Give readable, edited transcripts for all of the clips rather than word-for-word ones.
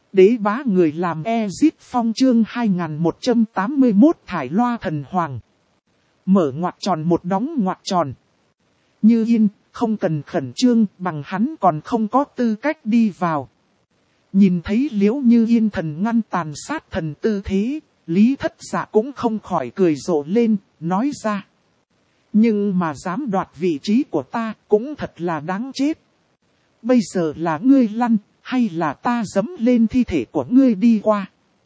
Đế bá người làm Ezit Phong chương 2181 thải loa thần hoàng. Mở ngoặc tròn một đóng ngoặc tròn. Như Yên, không cần khẩn trương, bằng hắn còn không có tư cách đi vào. Nhìn thấy Liễu Như Yên thần ngăn tàn sát thần tư thế, Lý Thất Dạ cũng không khỏi cười rộ lên, nói ra. Nhưng mà dám đoạt vị trí của ta cũng thật là đáng chết. Bây giờ là ngươi lăn, hay là ta dẫm lên thi thể của ngươi đi qua?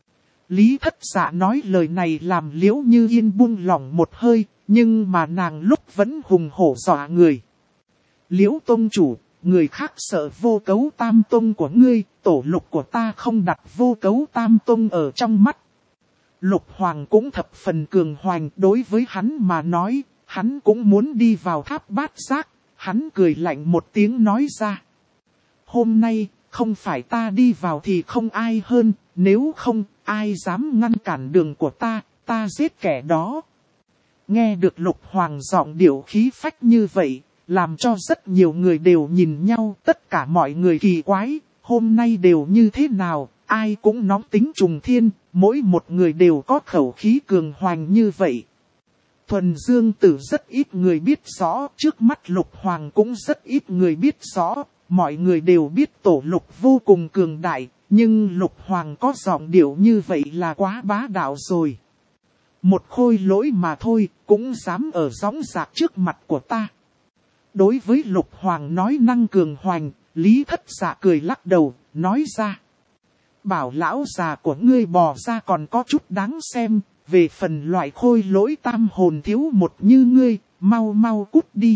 Lý Thất Dạ nói lời này làm Liễu Như Yên buông lỏng một hơi, nhưng mà nàng lúc vẫn hùng hổ dọa người. Liễu tông chủ, người khác sợ vô cấu tam tông của ngươi, tổ lục của ta không đặt vô cấu tam tông ở trong mắt. Lục Hoàng cũng thập phần cường hoành, đối với hắn mà nói, hắn cũng muốn đi vào tháp bát giác, hắn cười lạnh một tiếng nói ra. Hôm nay, không phải ta đi vào thì không ai hơn, nếu không, ai dám ngăn cản đường của ta giết kẻ đó. Nghe được Lục Hoàng giọng điệu khí phách như vậy, làm cho rất nhiều người đều nhìn nhau, tất cả mọi người kỳ quái, hôm nay đều như thế nào, ai cũng nóng tính trùng thiên, mỗi một người đều có khẩu khí cường hoành như vậy. Thuần Dương Tử rất ít người biết rõ, trước mắt Lục Hoàng cũng rất ít người biết rõ, mọi người đều biết tổ lục vô cùng cường đại, nhưng Lục Hoàng có giọng điệu như vậy là quá bá đạo rồi. Một khôi lỗi mà thôi, cũng dám ở gióng giạc trước mặt của ta. Đối với Lục Hoàng nói năng cường hoành, Lý Thất Dạ cười lắc đầu, nói ra. Bảo lão già của ngươi bò ra còn có chút đáng xem, về phần loại khôi lỗi tam hồn thiếu một như ngươi, mau mau cút đi.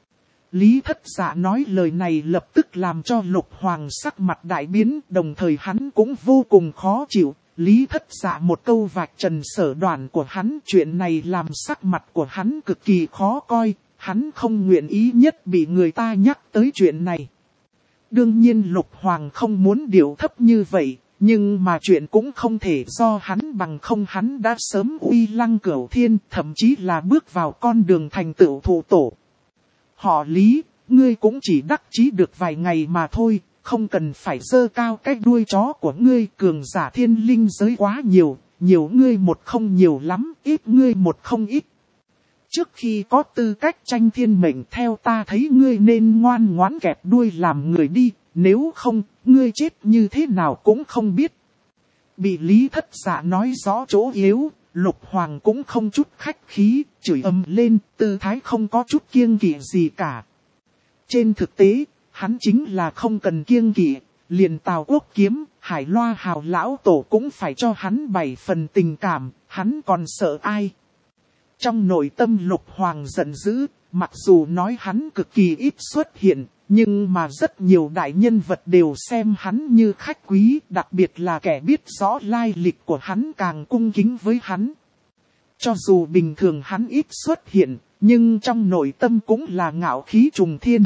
Lý Thất Dạ nói lời này lập tức làm cho Lục Hoàng sắc mặt đại biến, đồng thời hắn cũng vô cùng khó chịu. Lý Thất Dạ một câu vạch trần sở đoản của hắn, chuyện này làm sắc mặt của hắn cực kỳ khó coi, hắn không nguyện ý nhất bị người ta nhắc tới chuyện này. Đương nhiên Lục Hoàng không muốn điều thấp như vậy, nhưng mà chuyện cũng không thể do hắn bằng không, hắn đã sớm uy lăng cửu thiên, thậm chí là bước vào con đường thành tựu thụ tổ. Họ Lý, ngươi cũng chỉ đắc chí được vài ngày mà thôi, không cần phải giơ cao cái đuôi chó của ngươi, cường giả thiên linh giới quá nhiều, nhiều ngươi một không nhiều lắm, ít ngươi một không ít. Trước khi có tư cách tranh thiên mệnh theo ta thấy ngươi nên ngoan ngoãn kẹp đuôi làm người đi, nếu không, ngươi chết như thế nào cũng không biết. Bị Lý Thất Dạ nói rõ chỗ yếu, Lục Hoàng cũng không chút khách khí, chửi ầm lên, tư thái không có chút kiêng kỵ gì cả. Trên thực tế, hắn chính là không cần kiêng kỵ, liền Tào Quốc Kiếm, Hải Loa Hào lão tổ cũng phải cho hắn 7 phần tình cảm, hắn còn sợ ai. Trong nội tâm Lục Hoàng giận dữ, mặc dù nói hắn cực kỳ ít xuất hiện, nhưng mà rất nhiều đại nhân vật đều xem hắn như khách quý, đặc biệt là kẻ biết rõ lai lịch của hắn càng cung kính với hắn. Cho dù bình thường hắn ít xuất hiện, nhưng trong nội tâm cũng là ngạo khí trùng thiên.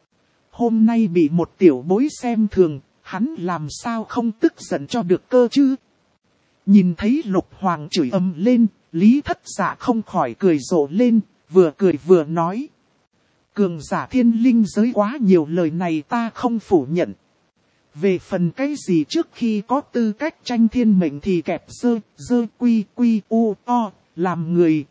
Hôm nay bị một tiểu bối xem thường, hắn làm sao không tức giận cho được cơ chứ? Nhìn thấy Lục Hoàng chửi ầm lên, Lý Thất Dạ không khỏi cười rộ lên, vừa cười vừa nói. Cường giả thiên linh giới quá nhiều, lời này ta không phủ nhận. Về phần cái gì trước khi có tư cách tranh thiên mệnh thì kẹp dơ quy u o, làm người,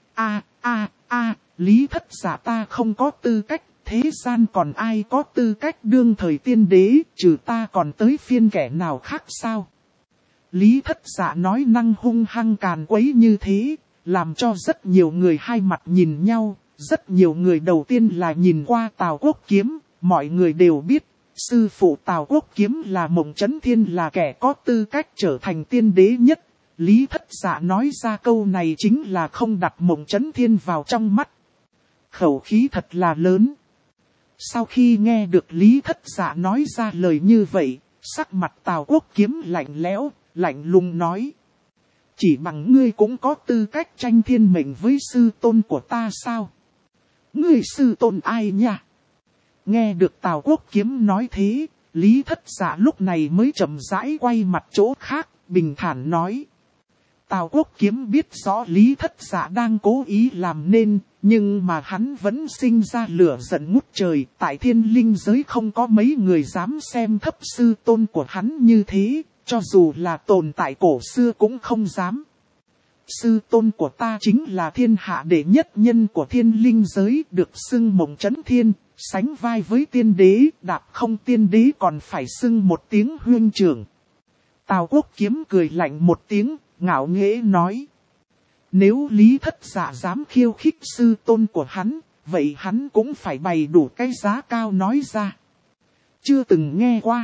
Lý Thất Dạ ta không có tư cách, thế gian còn ai có tư cách đương thời tiên đế, trừ ta còn tới phiên kẻ nào khác sao? Lý Thất Dạ nói năng hung hăng càn quấy như thế, làm cho rất nhiều người hai mặt nhìn nhau. Rất nhiều người đầu tiên là nhìn qua Tào Quốc Kiếm, mọi người đều biết, sư phụ Tào Quốc Kiếm là Mộng Chấn Thiên, là kẻ có tư cách trở thành tiên đế nhất. Lý Thất Dạ nói ra câu này chính là không đặt Mộng Chấn Thiên vào trong mắt. Khẩu khí thật là lớn. Sau khi nghe được Lý Thất Dạ nói ra lời như vậy, sắc mặt Tào Quốc Kiếm lạnh lẽo, lạnh lùng nói. Chỉ bằng ngươi cũng có tư cách tranh thiên mệnh với sư tôn của ta sao? Ngươi sư tôn ai nha? Nghe được Tào Quốc Kiếm nói thế, Lý Thất Dạ lúc này mới chậm rãi quay mặt chỗ khác, bình thản nói. Tào Quốc Kiếm biết rõ Lý Thất Dạ đang cố ý làm nên, nhưng mà hắn vẫn sinh ra lửa giận ngút trời. Tại thiên linh giới không có mấy người dám xem thấp sư tôn của hắn như thế, Cho dù là tồn tại cổ xưa cũng không dám. Sư tôn của ta chính là thiên hạ đệ nhất nhân của thiên linh giới, được xưng Mộng Chấn Thiên, sánh vai với tiên đế, đạp không tiên đế còn phải xưng một tiếng huynh trưởng. Tào Quốc Kiếm cười lạnh một tiếng, ngạo nghễ nói. Nếu Lý Thất Dạ dám khiêu khích sư tôn của hắn, vậy hắn cũng phải bày đủ cái giá cao nói ra. Chưa từng nghe qua.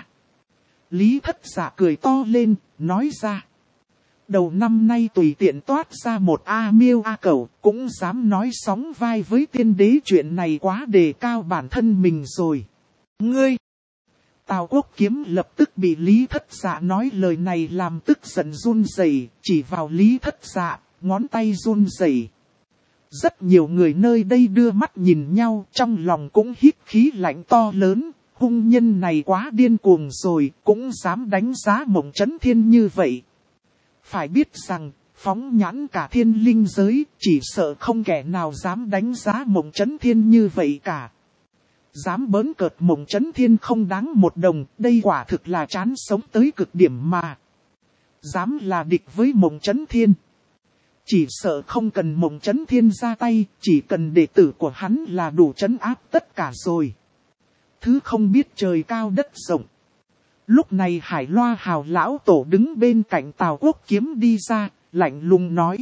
Lý Thất Dạ cười to lên, nói ra. Đầu năm nay tùy tiện toát ra một A Miêu A Cẩu, cũng dám nói sóng vai với tiên đế, chuyện này quá đề cao bản thân mình rồi. Ngươi! Tào Quốc Kiếm lập tức bị Lý Thất Dạ nói lời này làm tức giận run rẩy, chỉ vào Lý Thất Dạ, ngón tay run rẩy. Rất nhiều người nơi đây đưa mắt nhìn nhau, trong lòng cũng hít khí lạnh to lớn, hung nhân này quá điên cuồng rồi, cũng dám đánh giá Mộng Chấn Thiên như vậy. Phải biết rằng, phóng nhãn cả thiên linh giới, chỉ sợ không kẻ nào dám đánh giá Mộng Chấn Thiên như vậy cả. Dám bỡn cợt Mộng Chấn Thiên không đáng một đồng, đây quả thực là chán sống tới cực điểm mà. Dám là địch với Mộng Chấn Thiên. Chỉ sợ không cần Mộng Chấn Thiên ra tay, chỉ cần đệ tử của hắn là đủ trấn áp tất cả rồi. Thứ không biết trời cao đất rộng. Lúc này Hải Loa Hào lão tổ đứng bên cạnh Tào Quốc Kiếm đi ra, lạnh lùng nói.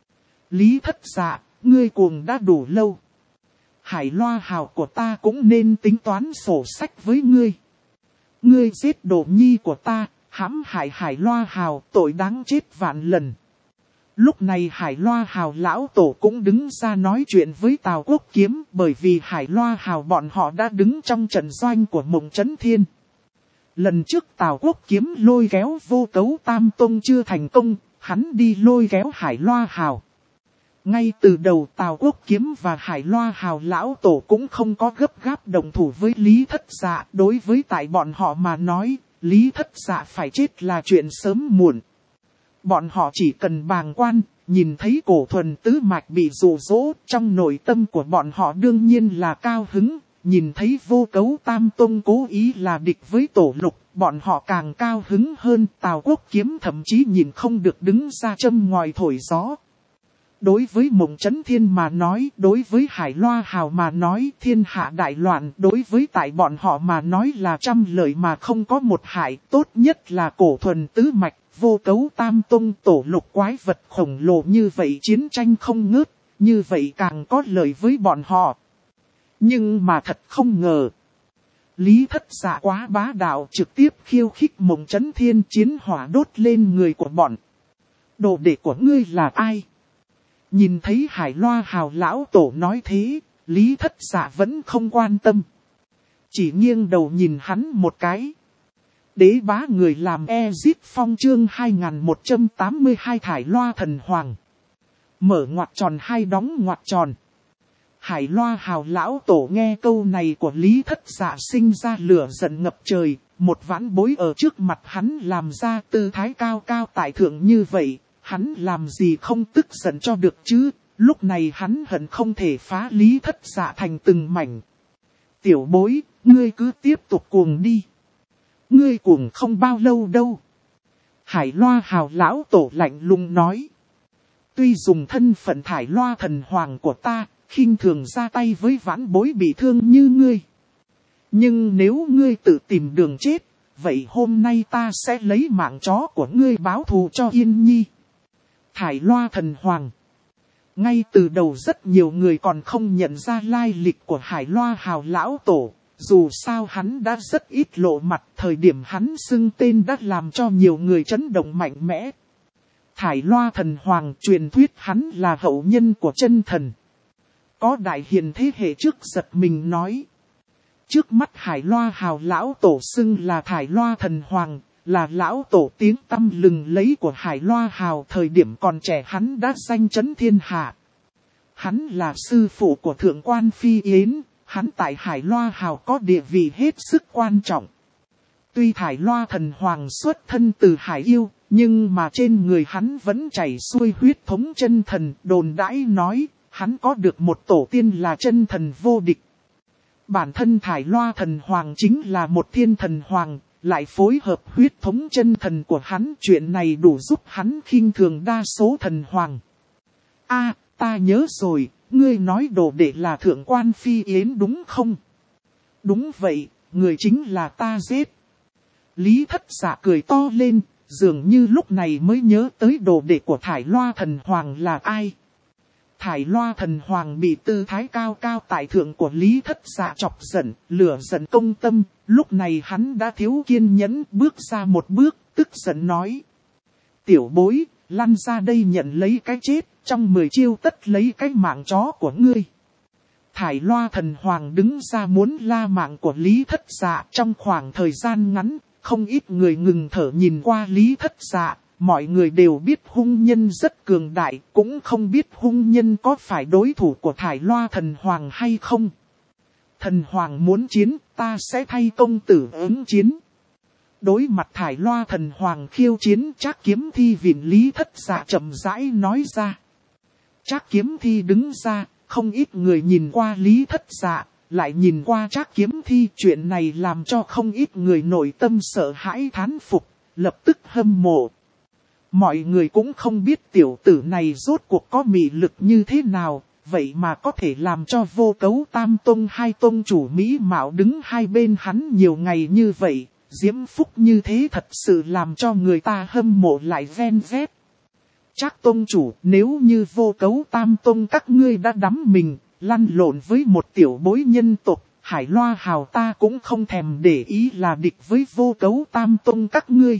Lý Thất Dạ, ngươi cuồng đã đủ lâu. Hải Loa Hào của ta cũng nên tính toán sổ sách với ngươi. Ngươi giết đồ nhi của ta, hãm hại Hải Loa Hào, tội đáng chết vạn lần. Lúc này Hải Loa Hào lão tổ cũng đứng ra nói chuyện với Tào Quốc Kiếm, bởi vì Hải Loa Hào bọn họ đã đứng trong trận doanh của Mộng Chấn Thiên. Lần trước Tào Quốc Kiếm lôi kéo Vô Cấu Tam Tông chưa thành công, hắn đi lôi kéo Hải Loa Hào. Ngay từ đầu Tào Quốc Kiếm và Hải Loa Hào lão tổ cũng không có gấp gáp đồng thủ với Lý Thất Dạ. Đối với tại bọn họ mà nói, Lý Thất Dạ phải chết là chuyện sớm muộn. Bọn họ chỉ cần bàng quan, nhìn thấy Cổ Thuần tứ mạch bị dụ dỗ, trong nội tâm của bọn họ đương nhiên là cao hứng. Nhìn thấy Vô Cấu Tam Tông cố ý là địch với Tổ Lục, bọn họ càng cao hứng hơn. Tào Quốc Kiếm thậm chí nhìn không được đứng ra châm ngòi thổi gió. Đối với Mộng Chấn Thiên mà nói, đối với Hải Loa Hào mà nói, thiên hạ đại loạn, đối với tại bọn họ mà nói là trăm lợi mà không có một hại, tốt nhất là Cổ Thuần tứ mạch, Vô Cấu Tam Tông, Tổ Lục quái vật khổng lồ như vậy chiến tranh không ngớt, như vậy càng có lợi với bọn họ. Nhưng mà thật không ngờ. Lý Thất Dạ quá bá đạo, trực tiếp khiêu khích Mộng Chấn Thiên, chiến hỏa đốt lên người của bọn. Đồ đệ của ngươi là ai? Nhìn thấy Hải Loa Hào lão tổ nói thế, Lý Thất Dạ vẫn không quan tâm. Chỉ nghiêng đầu nhìn hắn một cái. Đế bá người làm Ezit Phong chương 2182 Thải Loa Thần Hoàng. Mở ngoặc tròn hai đóng ngoặc tròn. Hải Loa Hào lão tổ nghe câu này của Lý Thất Dạ sinh ra lửa giận ngập trời. Một vãn bối ở trước mặt hắn làm ra tư thái cao cao tại thượng như vậy. Hắn làm gì không tức giận cho được chứ. Lúc này hắn hận không thể phá Lý Thất Dạ thành từng mảnh. Tiểu bối, ngươi cứ tiếp tục cuồng đi. Ngươi cuồng không bao lâu đâu. Hải Loa Hào lão tổ lạnh lùng nói. Tuy dùng thân phận Thải Loa Thần Hoàng của ta, khinh thường ra tay với vãn bối bị thương như ngươi. Nhưng nếu ngươi tự tìm đường chết, vậy hôm nay ta sẽ lấy mạng chó của ngươi báo thù cho Yên Nhi. Thải Loa Thần Hoàng. Ngay từ đầu rất nhiều người còn không nhận ra lai lịch của Hải Loa Hào lão tổ. Dù sao hắn đã rất ít lộ mặt, thời điểm hắn xưng tên đã làm cho nhiều người chấn động mạnh mẽ. Thải Loa Thần Hoàng truyền thuyết hắn là hậu nhân của chân thần. Có đại hiền thế hệ trước giật mình nói. Trước mắt Hải Loa Hào lão tổ xưng là Thải Loa Thần Hoàng, là lão tổ tiếng tăm lừng lấy của Hải Loa Hào. Thời điểm còn trẻ hắn đã danh chấn thiên hạ. Hắn là sư phụ của Thượng quan Phi Yến, hắn tại Hải Loa Hào có địa vị hết sức quan trọng. Tuy Thải Loa Thần Hoàng xuất thân từ Hải Yêu, nhưng mà trên người hắn vẫn chảy xuôi huyết thống chân thần. Đồn đãi nói, hắn có được một tổ tiên là chân thần vô địch. Bản thân Thải Loa Thần Hoàng chính là một thiên thần hoàng, lại phối hợp huyết thống chân thần của hắn, chuyện này đủ giúp hắn khinh thường đa số thần hoàng. Ta nhớ rồi, ngươi nói đồ đệ là thượng quan Phi Yến đúng không? Đúng vậy, người chính là ta giết. Lý Thất Dạ cười to lên, dường như lúc này mới nhớ tới đồ đệ của Thải Loa thần hoàng là ai. Thải Loa thần hoàng bị tư thái cao cao tại thượng của Lý Thất Dạ chọc giận, lửa giận công tâm, lúc này hắn đã thiếu kiên nhẫn, bước ra một bước, tức giận nói. Tiểu bối, lăn ra đây nhận lấy cái chết, trong 10 chiêu tất lấy cái mạng chó của ngươi. Thải Loa thần hoàng đứng ra muốn la mạng của Lý Thất Dạ. Trong khoảng thời gian ngắn, không ít người ngừng thở nhìn qua Lý Thất Dạ. Mọi người đều biết hung nhân rất cường đại, cũng không biết hung nhân có phải đối thủ của Thải Loa thần hoàng hay không. Thần hoàng muốn chiến, ta sẽ thay công tử ứng chiến. Đối mặt Thải Loa thần hoàng khiêu chiến, Trác Kiếm Thi vịn Lý Thất Dạ chậm rãi nói ra. Trác Kiếm Thi đứng ra, không ít người nhìn qua Lý Thất Dạ, lại nhìn qua Trác Kiếm Thi. Chuyện này làm cho không ít người nội tâm sợ hãi thán phục, lập tức hâm mộ. Mọi người cũng không biết tiểu tử này rốt cuộc có mị lực như thế nào, vậy mà có thể làm cho Vô Cấu Tam Tông hai tông chủ mỹ mạo đứng hai bên hắn nhiều ngày như vậy. Diễm phúc như thế thật sự làm cho người ta hâm mộ lại ven vét. Trác tông chủ, nếu như Vô Cấu Tam Tông các ngươi đã đắm mình, lăn lộn với một tiểu bối nhân tộc, Hải Loa Hào ta cũng không thèm để ý là địch với Vô Cấu Tam Tông các ngươi.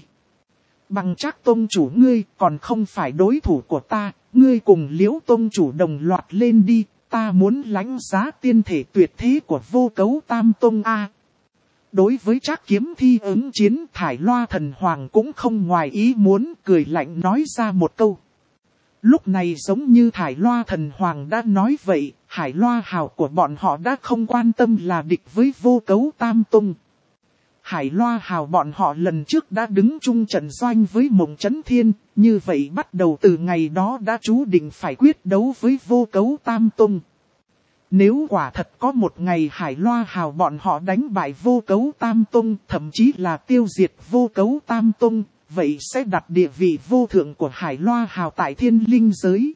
Bằng Trác tông chủ ngươi còn không phải đối thủ của ta, ngươi cùng Liễu tông chủ đồng loạt lên đi, ta muốn lãnh giá tiên thể tuyệt thế của Vô Cấu Tam Tông a. Đối với Trác Kiếm Thi ứng chiến, Thải Loa thần hoàng cũng không ngoài ý muốn, cười lạnh nói ra một câu. Lúc này giống như Thải Loa thần hoàng đã nói vậy, Hải Loa Hào của bọn họ đã không quan tâm là địch với Vô Cấu Tam Tông. Hải Loa Hào bọn họ lần trước đã đứng chung trận doanh với Mộng Chấn Thiên, như vậy bắt đầu từ ngày đó đã chú định phải quyết đấu với Vô Cấu Tam Tông. Nếu quả thật có một ngày Hải Loa Hào bọn họ đánh bại Vô Cấu Tam Tông, thậm chí là tiêu diệt Vô Cấu Tam Tông, vậy sẽ đặt địa vị vô thượng của Hải Loa Hào tại thiên linh giới.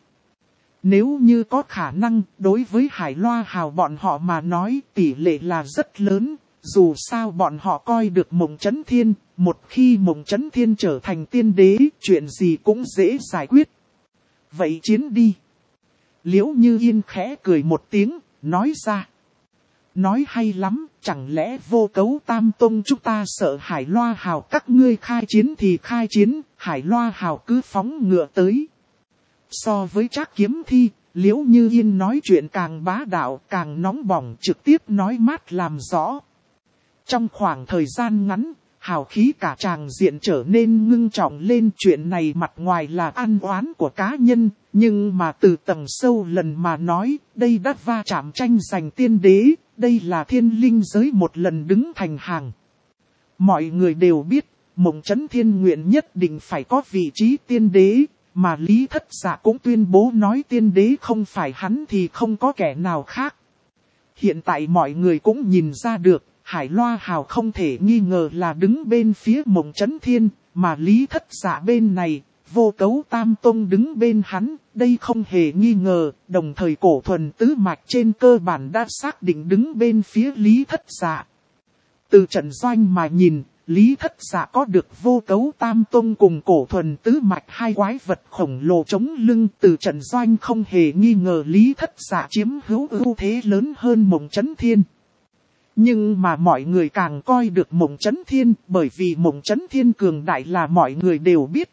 Nếu như có khả năng, đối với Hải Loa Hào bọn họ mà nói tỷ lệ là rất lớn, dù sao bọn họ coi được Mộng Chấn Thiên, một khi Mộng Chấn Thiên trở thành tiên đế, chuyện gì cũng dễ giải quyết. Vậy chiến đi. Liễu Như Yên khẽ cười một tiếng, nói ra. Nói hay lắm, chẳng lẽ Vô Cấu Tam Tông chúng ta sợ Hải Loa Hào các ngươi khai chiến thì khai chiến, Hải Loa Hào cứ phóng ngựa tới. So với Trác Kiếm Thi, Liễu Như Yên nói chuyện càng bá đạo, càng nóng bỏng, trực tiếp nói mát làm rõ. Trong khoảng thời gian ngắn, hào khí cả tràng diện trở nên ngưng trọng lên. Chuyện này mặt ngoài là ăn oán của cá nhân, nhưng mà từ tầng sâu lần mà nói, đây đã va chạm tranh giành tiên đế, đây là thiên linh giới một lần đứng thành hàng. Mọi người đều biết, Mộng Chấn Thiên nguyện nhất định phải có vị trí tiên đế, mà Lý Thất Dạ cũng tuyên bố nói tiên đế không phải hắn thì không có kẻ nào khác. Hiện tại mọi người cũng nhìn ra được, Hải Loa Hào không thể nghi ngờ là đứng bên phía Mộng Chấn Thiên, mà Lý Thất Dạ bên này, Vô Cấu Tam Tông đứng bên hắn, đây không hề nghi ngờ, đồng thời Cổ Thuần tứ mạch trên cơ bản đã xác định đứng bên phía Lý Thất Dạ. Từ trận doanh mà nhìn, Lý Thất Dạ có được Vô Cấu Tam Tông cùng Cổ Thuần tứ mạch hai quái vật khổng lồ chống lưng, từ trận doanh không hề nghi ngờ Lý Thất Dạ chiếm hữu ưu thế lớn hơn Mộng Chấn Thiên. Nhưng mà mọi người càng coi được Mộng Chấn Thiên, bởi vì Mộng Chấn Thiên cường đại là mọi người đều biết.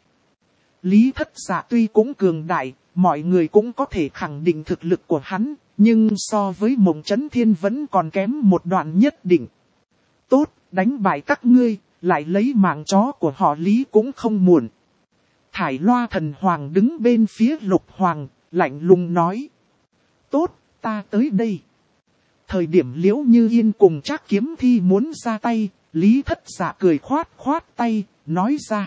Lý Thất Dạ tuy cũng cường đại, mọi người cũng có thể khẳng định thực lực của hắn, nhưng so với Mộng Chấn Thiên vẫn còn kém một đoạn nhất định. Tốt, đánh bại các ngươi, lại lấy mạng chó của họ Lý cũng không muộn. Thải Loa thần hoàng đứng bên phía Lục Hoàng, lạnh lùng nói. Tốt, ta tới đây. Thời điểm Liễu Như Yên cùng Trác Kiếm Thi muốn ra tay, Lý Thất Dạ cười khoát tay, nói ra.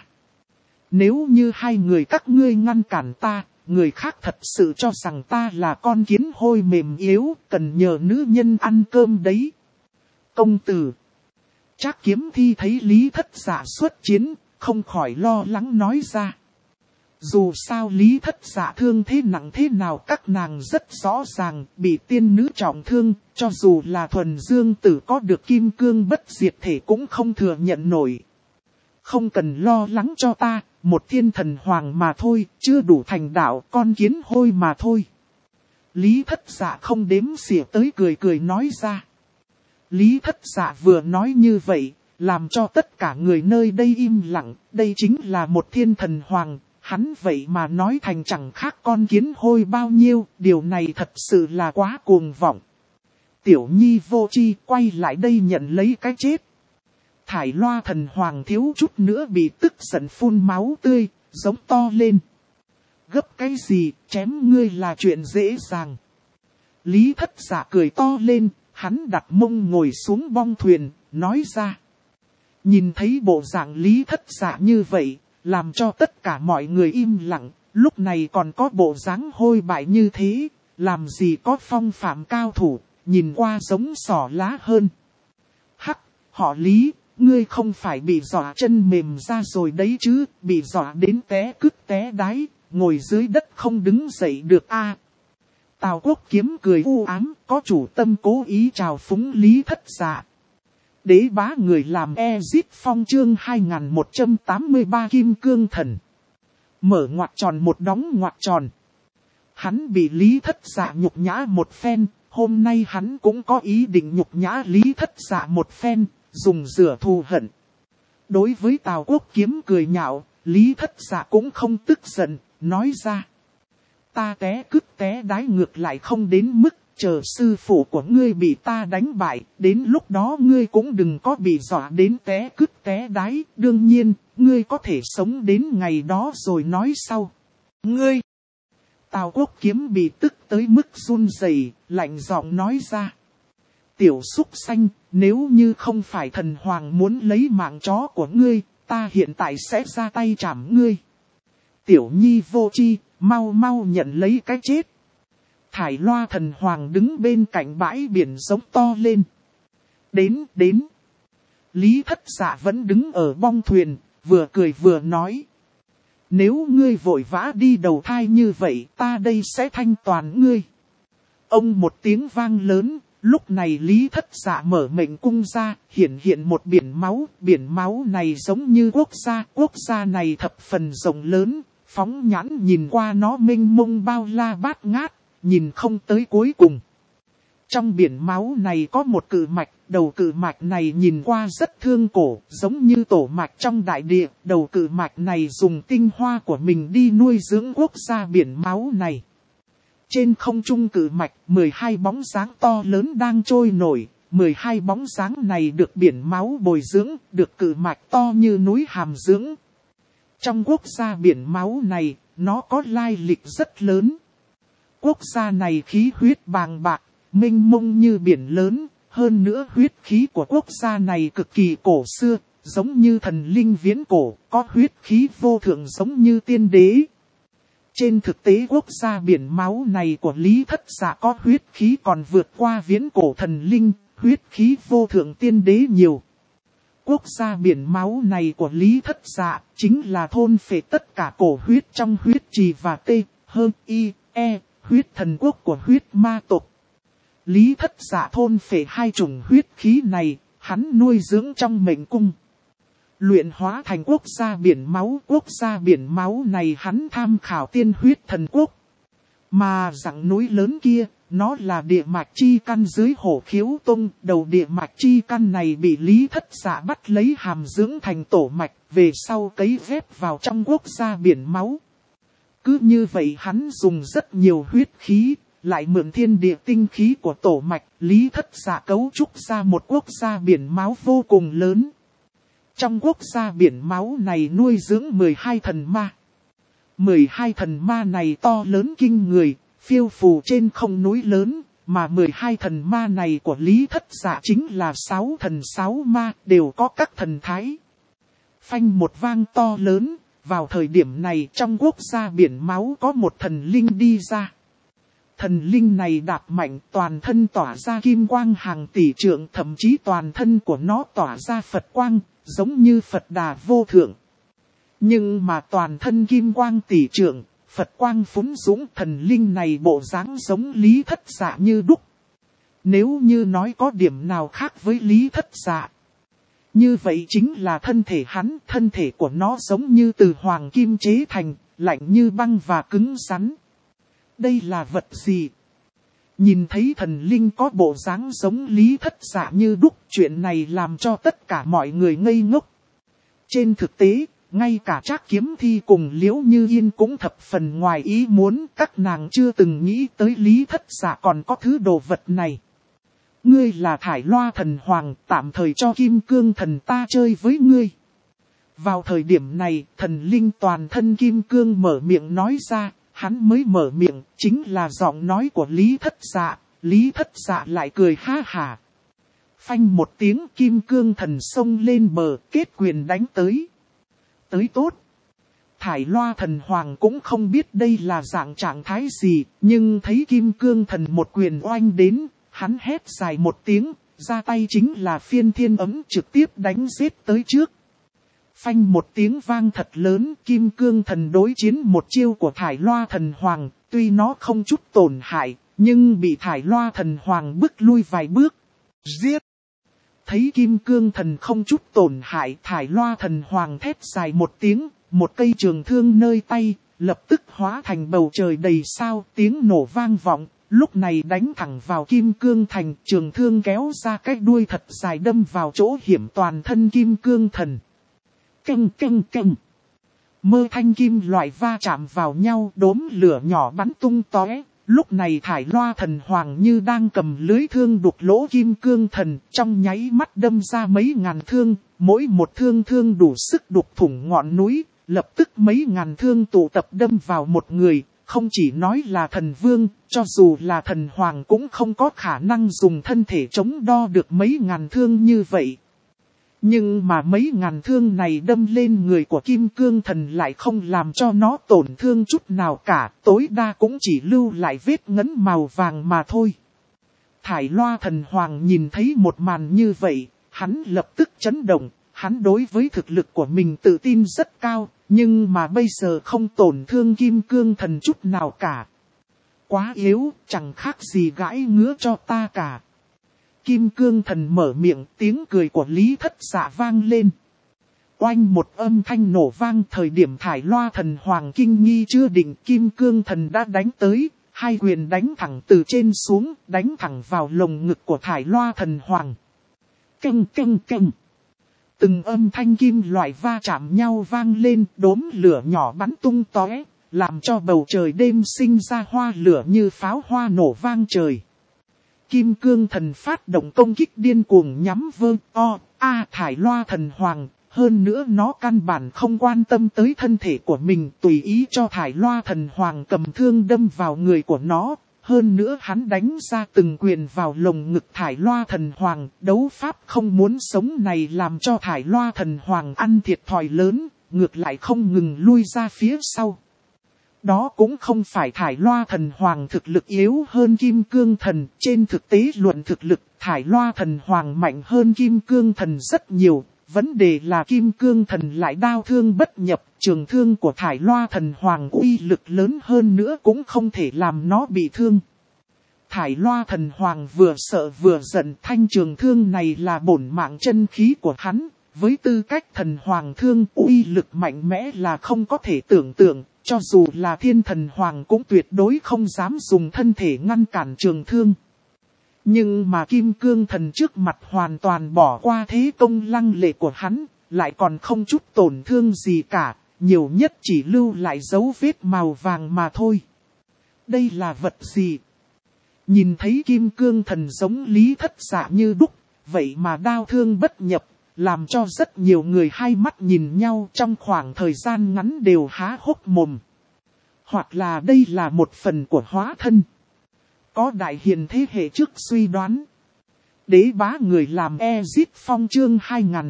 Nếu như hai người các ngươi ngăn cản ta, người khác thật sự cho rằng ta là con kiến hôi mềm yếu, cần nhờ nữ nhân ăn cơm đấy. Công tử. Trác Kiếm Thi thấy Lý Thất Dạ xuất chiến, không khỏi lo lắng nói ra. Dù sao Lý Thất Dạ thương thế nặng thế nào các nàng rất rõ ràng, bị tiên nữ trọng thương, cho dù là thuần dương tử có được kim cương bất diệt thể cũng không thừa nhận nổi. Không cần lo lắng cho ta, một thiên thần hoàng mà thôi, chưa đủ thành đạo, con kiến hôi mà thôi. Lý Thất Dạ không đếm xỉa tới cười cười nói ra. Lý Thất Dạ vừa nói như vậy, làm cho tất cả người nơi đây im lặng, đây chính là một thiên thần hoàng, hắn vậy mà nói thành chẳng khác con kiến hôi bao nhiêu, điều này thật sự là quá cuồng vọng. Tiểu Nhi vô tri quay lại đây nhận lấy cái chết. Thải Loa thần hoàng thiếu chút nữa bị tức giận phun máu tươi, giống to lên. Gấp cái gì, chém ngươi là chuyện dễ dàng. Lý Thất Dạ cười to lên, hắn đặt mông ngồi xuống bong thuyền, nói ra. Nhìn thấy bộ dạng Lý Thất Dạ như vậy, làm cho tất cả mọi người im lặng, lúc này còn có bộ dáng hôi bại như thế, làm gì có phong phạm cao thủ, nhìn qua giống sỏ lá hơn. Hắc, họ Lý, ngươi không phải bị dọa chân mềm ra rồi đấy chứ, bị dọa đến té cứt té đáy, ngồi dưới đất không đứng dậy được a. Tào Quốc Kiếm cười u ám, có chủ tâm cố ý trào phúng Lý Thất Dạ. Đế bá người làm Ezit Phong chương 2183 Kim Cương Thần. Mở ngoặc tròn một đóng ngoặc tròn. Hắn bị Lý Thất Dạ nhục nhã một phen, hôm nay hắn cũng có ý định nhục nhã Lý Thất Dạ một phen, dùng rửa thù hận. Đối với Tào Quốc Kiếm cười nhạo, Lý Thất Dạ cũng không tức giận, nói ra. Ta té cứt té đái ngược lại không đến mức, chờ sư phụ của ngươi bị ta đánh bại, đến lúc đó ngươi cũng đừng có bị dọa đến té cứt té đái, đương nhiên, ngươi có thể sống đến ngày đó rồi nói sau. Ngươi! Tào Quốc Kiếm bị tức tới mức run rẩy, lạnh giọng nói ra. Tiểu súc xanh, nếu như không phải thần hoàng muốn lấy mạng chó của ngươi, ta hiện tại sẽ ra tay trảm ngươi. Tiểu Nhi vô tri, mau mau nhận lấy cái chết. Thải Loa thần hoàng đứng bên cạnh bãi biển giống to lên. Đến. Lý Thất Dạ vẫn đứng ở bong thuyền, vừa cười vừa nói. Nếu ngươi vội vã đi đầu thai như vậy, ta đây sẽ thanh toàn ngươi. Ông một tiếng vang lớn, lúc này Lý Thất Dạ mở mệnh cung ra, hiện một biển máu này giống như quốc gia này thập phần rộng lớn, phóng nhãn nhìn qua nó mênh mông bao la bát ngát, nhìn không tới cuối cùng. Trong biển máu này có một cự mạch, đầu cự mạch này nhìn qua rất thương cổ, giống như tổ mạch trong đại địa, đầu cự mạch này dùng tinh hoa của mình đi nuôi dưỡng quốc gia biển máu này. Trên không trung cự mạch, 12 bóng dáng to lớn đang trôi nổi, 12 bóng dáng này được biển máu bồi dưỡng, được cự mạch to như núi hàm dưỡng. Trong quốc gia biển máu này, nó có lai lịch rất lớn. Quốc gia này khí huyết bàng bạc, mênh mông như biển lớn, hơn nữa huyết khí của quốc gia này cực kỳ cổ xưa, giống như thần linh viễn cổ, có huyết khí vô thượng giống như tiên đế. Trên thực tế quốc gia biển máu này của Lý Thất Dạ có huyết khí còn vượt qua viễn cổ thần linh, huyết khí vô thượng tiên đế nhiều. Quốc gia biển máu này của Lý Thất Dạ chính là thôn phệ tất cả cổ huyết trong huyết trì và huyết thần quốc của huyết ma tộc. Lý Thất Dạ thôn phệ hai chủng huyết khí này, hắn nuôi dưỡng trong mệnh cung. Luyện hóa thành quốc gia biển máu này hắn tham khảo tiên huyết thần quốc. Mà dặng núi lớn kia, nó là địa mạch chi căn dưới Hổ Khiếu Tông, đầu địa mạch chi căn này bị Lý Thất Dạ bắt lấy hàm dưỡng thành tổ mạch, về sau cấy ghép vào trong quốc gia biển máu. Cứ như vậy hắn dùng rất nhiều huyết khí, lại mượn thiên địa tinh khí của tổ mạch, Lý Thất Dạ cấu trúc ra một quốc gia biển máu vô cùng lớn. Trong quốc gia biển máu này nuôi dưỡng 12 thần ma. 12 thần ma này to lớn kinh người, phiêu phù trên không núi lớn, mà 12 thần ma này của Lý Thất Dạ chính là 6 thần 6 ma, đều có các thần thái. Phanh một vang to lớn, vào thời điểm này trong quốc gia biển máu có một thần linh đi ra. thần linh này đạp mạnh toàn thân tỏa ra kim quang hàng tỷ trượng, thậm chí toàn thân của nó tỏa ra Phật quang, giống như Phật Đà vô thượng. Nhưng mà toàn thân kim quang tỷ trượng, Phật quang phúng dũng, thần linh này bộ dáng giống Lý Thất Dạ như đúc. Nếu như nói có điểm nào khác với Lý Thất Dạ, như vậy chính là thân thể hắn, thân thể của nó giống như từ hoàng kim chế thành, lạnh như băng và cứng rắn. Đây là vật gì? Nhìn thấy thần linh có bộ dáng giống Lý Thất Dạ như đúc, chuyện này làm cho tất cả mọi người ngây ngốc. Trên thực tế, ngay cả Trác Kiếm Thi cùng Liễu Như Yên cũng thập phần ngoài ý muốn, các nàng chưa từng nghĩ tới Lý Thất Dạ còn có thứ đồ vật này. Ngươi là Thải Loa thần hoàng, tạm thời cho Kim Cương thần ta chơi với ngươi. Vào thời điểm này, thần linh toàn thân Kim Cương mở miệng nói ra, hắn mới mở miệng, chính là giọng nói của Lý Thất Dạ. Lý Thất Dạ lại cười ha hả. Phanh một tiếng, Kim Cương thần xông lên bờ, kết quyền đánh tới. Tới tốt. Thải Loa thần hoàng cũng không biết đây là dạng trạng thái gì, nhưng thấy Kim Cương thần một quyền oanh đến, hắn hét dài một tiếng, ra tay chính là phiên thiên ấm trực tiếp đánh giết tới trước. Phanh một tiếng vang thật lớn, Kim Cương thần đối chiến một chiêu của Thải Loa thần hoàng, tuy nó không chút tổn hại, nhưng bị Thải Loa thần hoàng bức lui vài bước. Giết! Thấy Kim Cương thần không chút tổn hại, Thải Loa thần hoàng thét dài một tiếng, một cây trường thương nơi tay, lập tức hóa thành bầu trời đầy sao, tiếng nổ vang vọng. Lúc này đánh thẳng vào Kim Cương thành, trường thương kéo ra cái đuôi thật dài đâm vào chỗ hiểm toàn thân Kim Cương thần. Căng căng căng. Mơ thanh kim loại va chạm vào nhau, đốm lửa nhỏ bắn tung tóe. Lúc này Thải Loa thần hoàng như đang cầm lưới thương đục lỗ Kim Cương thần, trong nháy mắt đâm ra mấy ngàn thương, mỗi một thương đủ sức đục thủng ngọn núi, lập tức mấy ngàn thương tụ tập đâm vào một người. Không chỉ nói là thần vương, cho dù là thần hoàng cũng không có khả năng dùng thân thể chống đo được mấy ngàn thương như vậy. Nhưng mà mấy ngàn thương này đâm lên người của Kim Cương thần lại không làm cho nó tổn thương chút nào cả, tối đa cũng chỉ lưu lại vết ngấn màu vàng mà thôi. Thải Loa thần hoàng nhìn thấy một màn như vậy, hắn lập tức chấn động, hắn đối với thực lực của mình tự tin rất cao. Nhưng mà bây giờ không tổn thương Kim Cương thần chút nào cả. Quá yếu, chẳng khác gì gãi ngứa cho ta cả. Kim Cương thần mở miệng, tiếng cười của Lý Thất Dạ vang lên. Oanh một âm thanh nổ vang, thời điểm Thải Loa thần hoàng kinh nghi chưa định, Kim Cương thần đã đánh tới, hai quyền đánh thẳng từ trên xuống, đánh thẳng vào lồng ngực của Thải Loa thần hoàng. Căng căng căng. Từng âm thanh kim loại va chạm nhau vang lên, đốm lửa nhỏ bắn tung tóe, làm cho bầu trời đêm sinh ra hoa lửa như pháo hoa nổ vang trời. Kim Cương thần phát động công kích điên cuồng nhắm Thải Loa thần hoàng, hơn nữa nó căn bản không quan tâm tới thân thể của mình, tùy ý cho Thải Loa thần hoàng cầm thương đâm vào người của nó. Hơn nữa hắn đánh ra từng quyền vào lồng ngực Thải Loa thần hoàng, đấu pháp không muốn sống này làm cho Thải Loa thần hoàng ăn thiệt thòi lớn, ngược lại không ngừng lui ra phía sau. Đó cũng không phải Thải Loa thần hoàng thực lực yếu hơn Kim Cương thần, trên thực tế luận thực lực, Thải Loa thần hoàng mạnh hơn Kim Cương thần rất nhiều. Vấn đề là Kim Cương thần lại đao thương bất nhập, trường thương của Thải Loa thần hoàng uy lực lớn hơn nữa cũng không thể làm nó bị thương. Thải Loa thần hoàng vừa sợ vừa giận, thanh trường thương này là bổn mạng chân khí của hắn, với tư cách thần hoàng thương uy lực mạnh mẽ là không có thể tưởng tượng, cho dù là thiên thần hoàng cũng tuyệt đối không dám dùng thân thể ngăn cản trường thương. Nhưng mà Kim Cương thần trước mặt hoàn toàn bỏ qua thế công lăng lệ của hắn, lại còn không chút tổn thương gì cả, nhiều nhất chỉ lưu lại dấu vết màu vàng mà thôi. Đây là vật gì? Nhìn thấy Kim Cương thần giống Lý Thất Dạ như đúc, vậy mà đao thương bất nhập, làm cho rất nhiều người hai mắt nhìn nhau trong khoảng thời gian ngắn đều há hốc mồm. Hoặc là đây là một phần của hóa thân. Có đại hiền thế hệ trước suy đoán. Đế bá người làm Ezit Phong chương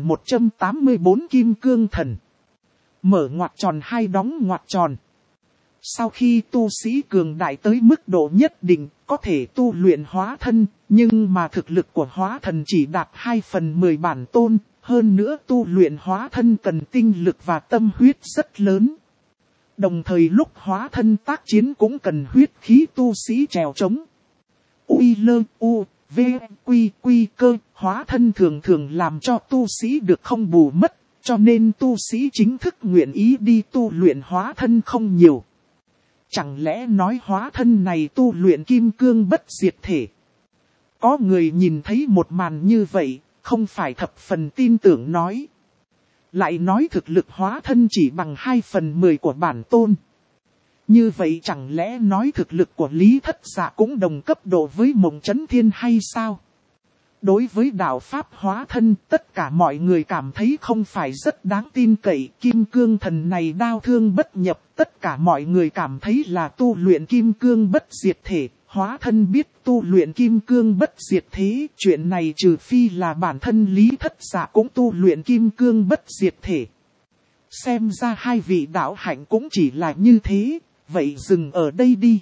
2184 Kim Cương thần. Mở ngoặc tròn hai đóng ngoặc tròn. Sau khi tu sĩ cường đại tới mức độ nhất định, có thể tu luyện hóa thân, nhưng mà thực lực của hóa thần chỉ đạt 2/10 bản tôn, hơn nữa tu luyện hóa thân cần tinh lực và tâm huyết rất lớn. Đồng thời lúc hóa thân tác chiến cũng cần huyết khí tu sĩ trèo trống. Uy lơ u, v, quy cơ, hóa thân thường thường làm cho tu sĩ được không bù mất, cho nên tu sĩ chính thức nguyện ý đi tu luyện hóa thân không nhiều. Chẳng lẽ nói hóa thân này tu luyện kim cương bất diệt thể? Có người nhìn thấy một màn như vậy, không phải thập phần tin tưởng nói. Lại nói thực lực hóa thân chỉ bằng 2/10 của bản tôn. Như vậy chẳng lẽ nói thực lực của Lý Thất Dạ cũng đồng cấp độ với Mộng Chấn Thiên hay sao? Đối với đạo pháp hóa thân, tất cả mọi người cảm thấy không phải rất đáng tin cậy. Kim cương thần này đao thương bất nhập, tất cả mọi người cảm thấy là tu luyện kim cương bất diệt thể. Hóa thân biết tu luyện kim cương bất diệt thế, chuyện này trừ phi là bản thân Lý Thất Dạ cũng tu luyện kim cương bất diệt thể. Xem ra hai vị đạo hạnh cũng chỉ là như thế, vậy dừng ở đây đi.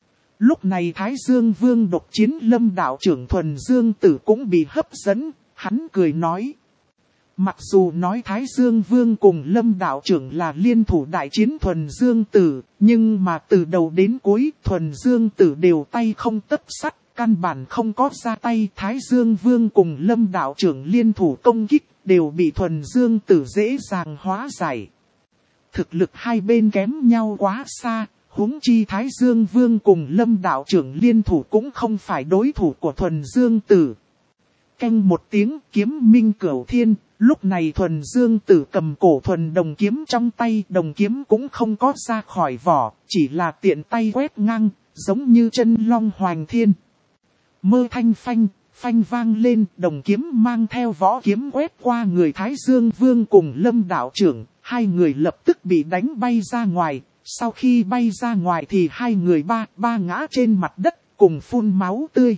Lúc này Thái Dương Vương độc chiến Lâm đạo trưởng Thuần Dương Tử cũng bị hấp dẫn, hắn cười nói. Mặc dù nói Thái Dương Vương cùng Lâm đạo trưởng là liên thủ đại chiến Thuần Dương Tử, nhưng mà từ đầu đến cuối Thuần Dương Tử đều tay không tấc sắt, căn bản không có ra tay. Thái Dương Vương cùng Lâm đạo trưởng liên thủ công kích, đều bị Thuần Dương Tử dễ dàng hóa giải. Thực lực hai bên kém nhau quá xa. Huống chi Thái Dương Vương cùng Lâm đạo trưởng liên thủ cũng không phải đối thủ của Thuần Dương Tử. Canh một tiếng kiếm minh cửu thiên, lúc này Thuần Dương Tử cầm cổ thuần đồng kiếm trong tay, đồng kiếm cũng không có ra khỏi vỏ, chỉ là tiện tay quét ngang, giống như chân long hoành thiên. Mơ thanh phanh, phanh vang lên, đồng kiếm mang theo võ kiếm quét qua người Thái Dương Vương cùng Lâm đạo trưởng, hai người lập tức bị đánh bay ra ngoài. Sau khi bay ra ngoài thì hai người ba ngã trên mặt đất cùng phun máu tươi.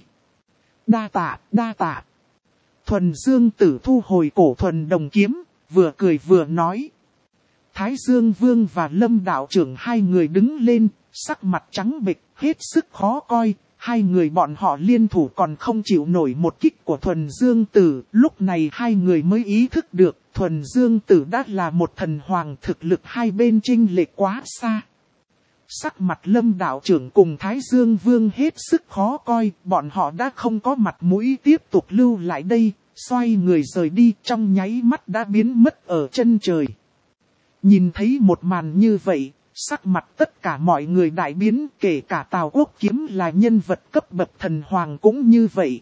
Đa tạ. Thuần Dương Tử thu hồi cổ thuần đồng kiếm, vừa cười vừa nói. Thái Dương Vương và Lâm đạo trưởng hai người đứng lên, sắc mặt trắng bệch, hết sức khó coi. Hai người bọn họ liên thủ còn không chịu nổi một kích của Thuần Dương Tử. Lúc này hai người mới ý thức được Thuần Dương Tử đã là một thần hoàng, thực lực hai bên chênh lệch quá xa. Sắc mặt Lâm đạo trưởng cùng Thái Dương Vương hết sức khó coi, bọn họ đã không có mặt mũi tiếp tục lưu lại đây, xoay người rời đi, trong nháy mắt đã biến mất ở chân trời. Nhìn thấy một màn như vậy, sắc mặt tất cả mọi người đại biến, kể cả Tào Quốc Kiếm là nhân vật cấp bậc thần hoàng cũng như vậy.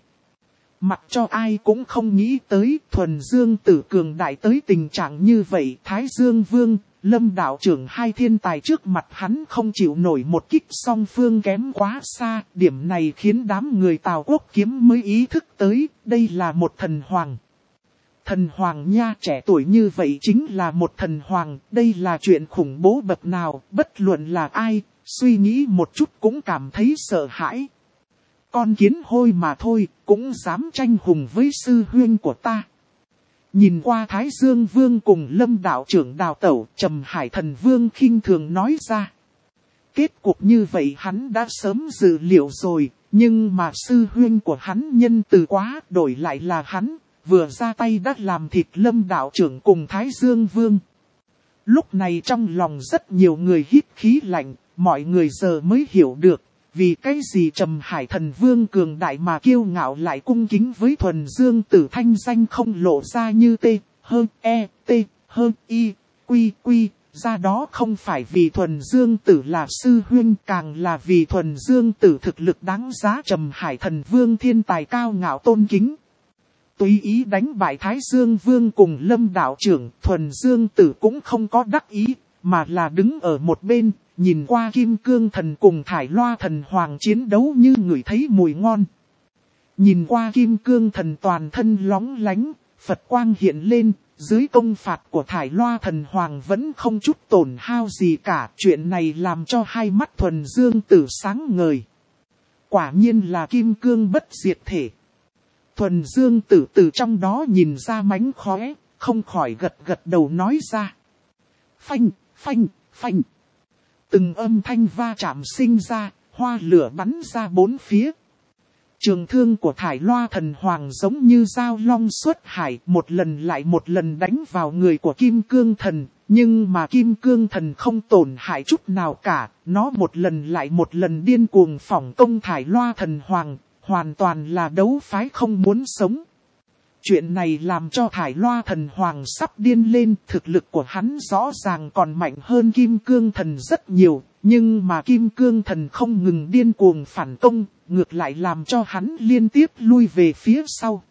Mặc cho ai cũng không nghĩ tới Thuần Dương Tử cường đại tới tình trạng như vậy. Thái Dương Vương, Lâm đạo trưởng hai thiên tài trước mặt hắn không chịu nổi một kích, song phương kém quá xa. Điểm này khiến đám người Tào Quốc Kiếm mới ý thức tới, đây là một thần hoàng. Thần hoàng nha, trẻ tuổi như vậy chính là một thần hoàng, đây là chuyện khủng bố bậc nào, bất luận là ai, suy nghĩ một chút cũng cảm thấy sợ hãi. Con kiến hôi mà thôi, cũng dám tranh hùng với sư huynh của ta. Nhìn qua Thái Dương Vương cùng Lâm đạo trưởng đào tẩu, Trầm Hải Thần Vương khinh thường nói ra. Kết cục như vậy hắn đã sớm dự liệu rồi, nhưng mà sư huynh của hắn nhân từ quá, đổi lại là hắn, vừa ra tay đã làm thịt Lâm đạo trưởng cùng Thái Dương Vương. Lúc này trong lòng rất nhiều người hít khí lạnh, mọi người giờ mới hiểu được. Vì cái gì Trầm Hải Thần Vương cường đại mà kiêu ngạo lại cung kính với Thuần Dương Tử, thanh danh không lộ ra như T, ra đó không phải vì Thuần Dương Tử là sư huynh, càng là vì Thuần Dương Tử thực lực đáng giá Trầm Hải Thần Vương thiên tài cao ngạo tôn kính. Tùy ý đánh bại Thái Dương Vương cùng Lâm đạo trưởng, Thuần Dương Tử cũng không có đắc ý, mà là đứng ở một bên. Nhìn qua Kim Cương Thần cùng Thải Loa Thần Hoàng chiến đấu như người thấy mùi ngon. Nhìn qua Kim Cương Thần toàn thân lóng lánh, Phật quang hiện lên, dưới công phạt của Thải Loa Thần Hoàng vẫn không chút tổn hao gì cả. Chuyện này làm cho hai mắt Thuần Dương Tử sáng ngời. Quả nhiên là Kim Cương bất diệt thể. Thuần Dương Tử từ trong đó nhìn ra mánh khóe, không khỏi gật gật đầu nói ra. Phanh. Từng âm thanh va chạm sinh ra, hoa lửa bắn ra bốn phía. Trường thương của Thải Loa Thần Hoàng giống như dao long xuất hải, một lần lại một lần đánh vào người của Kim Cương Thần. Nhưng mà Kim Cương Thần không tổn hại chút nào cả, nó một lần lại một lần điên cuồng phỏng công Thải Loa Thần Hoàng, hoàn toàn là đấu phái không muốn sống. Chuyện này làm cho Thải Loa Thần Hoàng sắp điên lên, thực lực của hắn rõ ràng còn mạnh hơn Kim Cương Thần rất nhiều, nhưng mà Kim Cương Thần không ngừng điên cuồng phản công, ngược lại làm cho hắn liên tiếp lui về phía sau.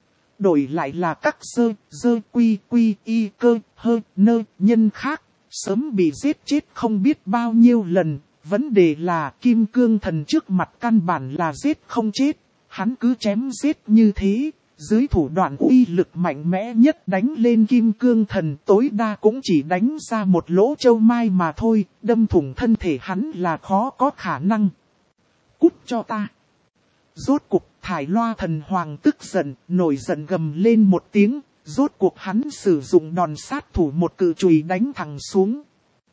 Đổi lại là các dơ quy y cơ hơ nơ nhân khác, sớm bị giết chết không biết bao nhiêu lần. Vấn đề là Kim Cương Thần trước mặt căn bản là giết không chết, hắn cứ chém giết như thế. Dưới thủ đoạn uy lực mạnh mẽ nhất đánh lên Kim Cương Thần tối đa cũng chỉ đánh ra một lỗ châu mai mà thôi, đâm thủng thân thể hắn là khó có khả năng. Cút cho ta! Rốt cuộc Thải Loa Thần Hoàng tức giận, nổi giận gầm lên một tiếng, rốt cuộc hắn sử dụng đòn sát thủ một cự chùy đánh thẳng xuống.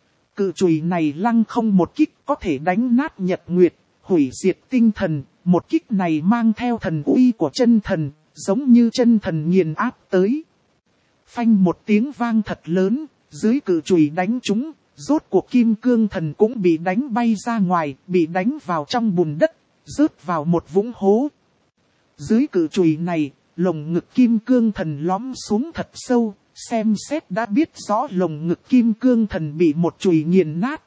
Cự chùy này lăng không một kích có thể đánh nát nhật nguyệt, hủy diệt tinh thần, một kích này mang theo thần uy của chân thần, giống như chân thần nghiền áp tới. Phanh một tiếng vang thật lớn, dưới cự chùy đánh trúng, rốt cuộc Kim Cương Thần cũng bị đánh bay ra ngoài, bị đánh vào trong bùn đất, rớt vào một vũng hố. Dưới cự chùy này, lồng ngực Kim Cương Thần lõm xuống thật sâu, xem xét đã biết rõ lồng ngực Kim Cương Thần bị một chùy nghiền nát.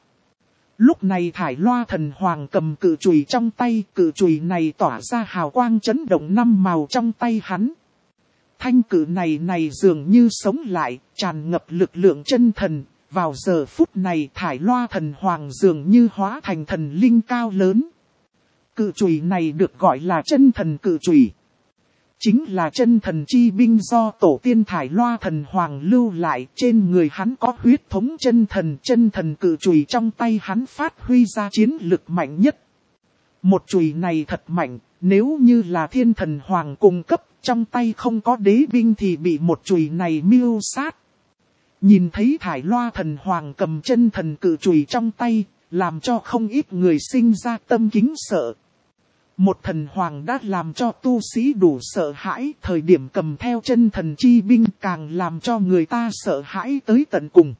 Lúc này Thải Loa Thần Hoàng cầm cự chùy trong tay, cự chùy này tỏa ra hào quang chấn động năm màu trong tay hắn. Thanh cự này dường như sống lại, tràn ngập lực lượng chân thần. Vào giờ phút này Thải Loa Thần Hoàng dường như hóa thành thần linh cao lớn. Cự chùy này được gọi là chân thần cự chùy. Chính là chân thần chi binh do tổ tiên Thải Loa Thần Hoàng lưu lại, trên người hắn có huyết thống chân thần cự chùy trong tay hắn phát huy ra chiến lực mạnh nhất. Một chùy này thật mạnh, nếu như là thiên thần hoàng cung cấp, trong tay không có đế binh thì bị một chùy này mưu sát. Nhìn thấy Thải Loa Thần Hoàng cầm chân thần cự chùy trong tay, làm cho không ít người sinh ra tâm kính sợ. Một thần hoàng đã làm cho tu sĩ đủ sợ hãi, thời điểm cầm theo chân thần chi binh càng làm cho người ta sợ hãi tới tận cùng.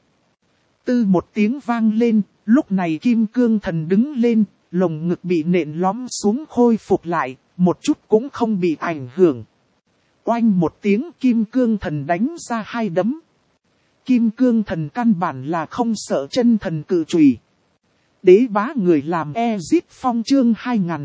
Tư một tiếng vang lên, lúc này Kim Cương Thần đứng lên, lồng ngực bị nện lõm xuống khôi phục lại, một chút cũng không bị ảnh hưởng. Oanh một tiếng Kim Cương Thần đánh ra hai đấm. Kim Cương Thần căn bản là không sợ chân thần cự chùy. Đế bá người làm Ezit Phong chương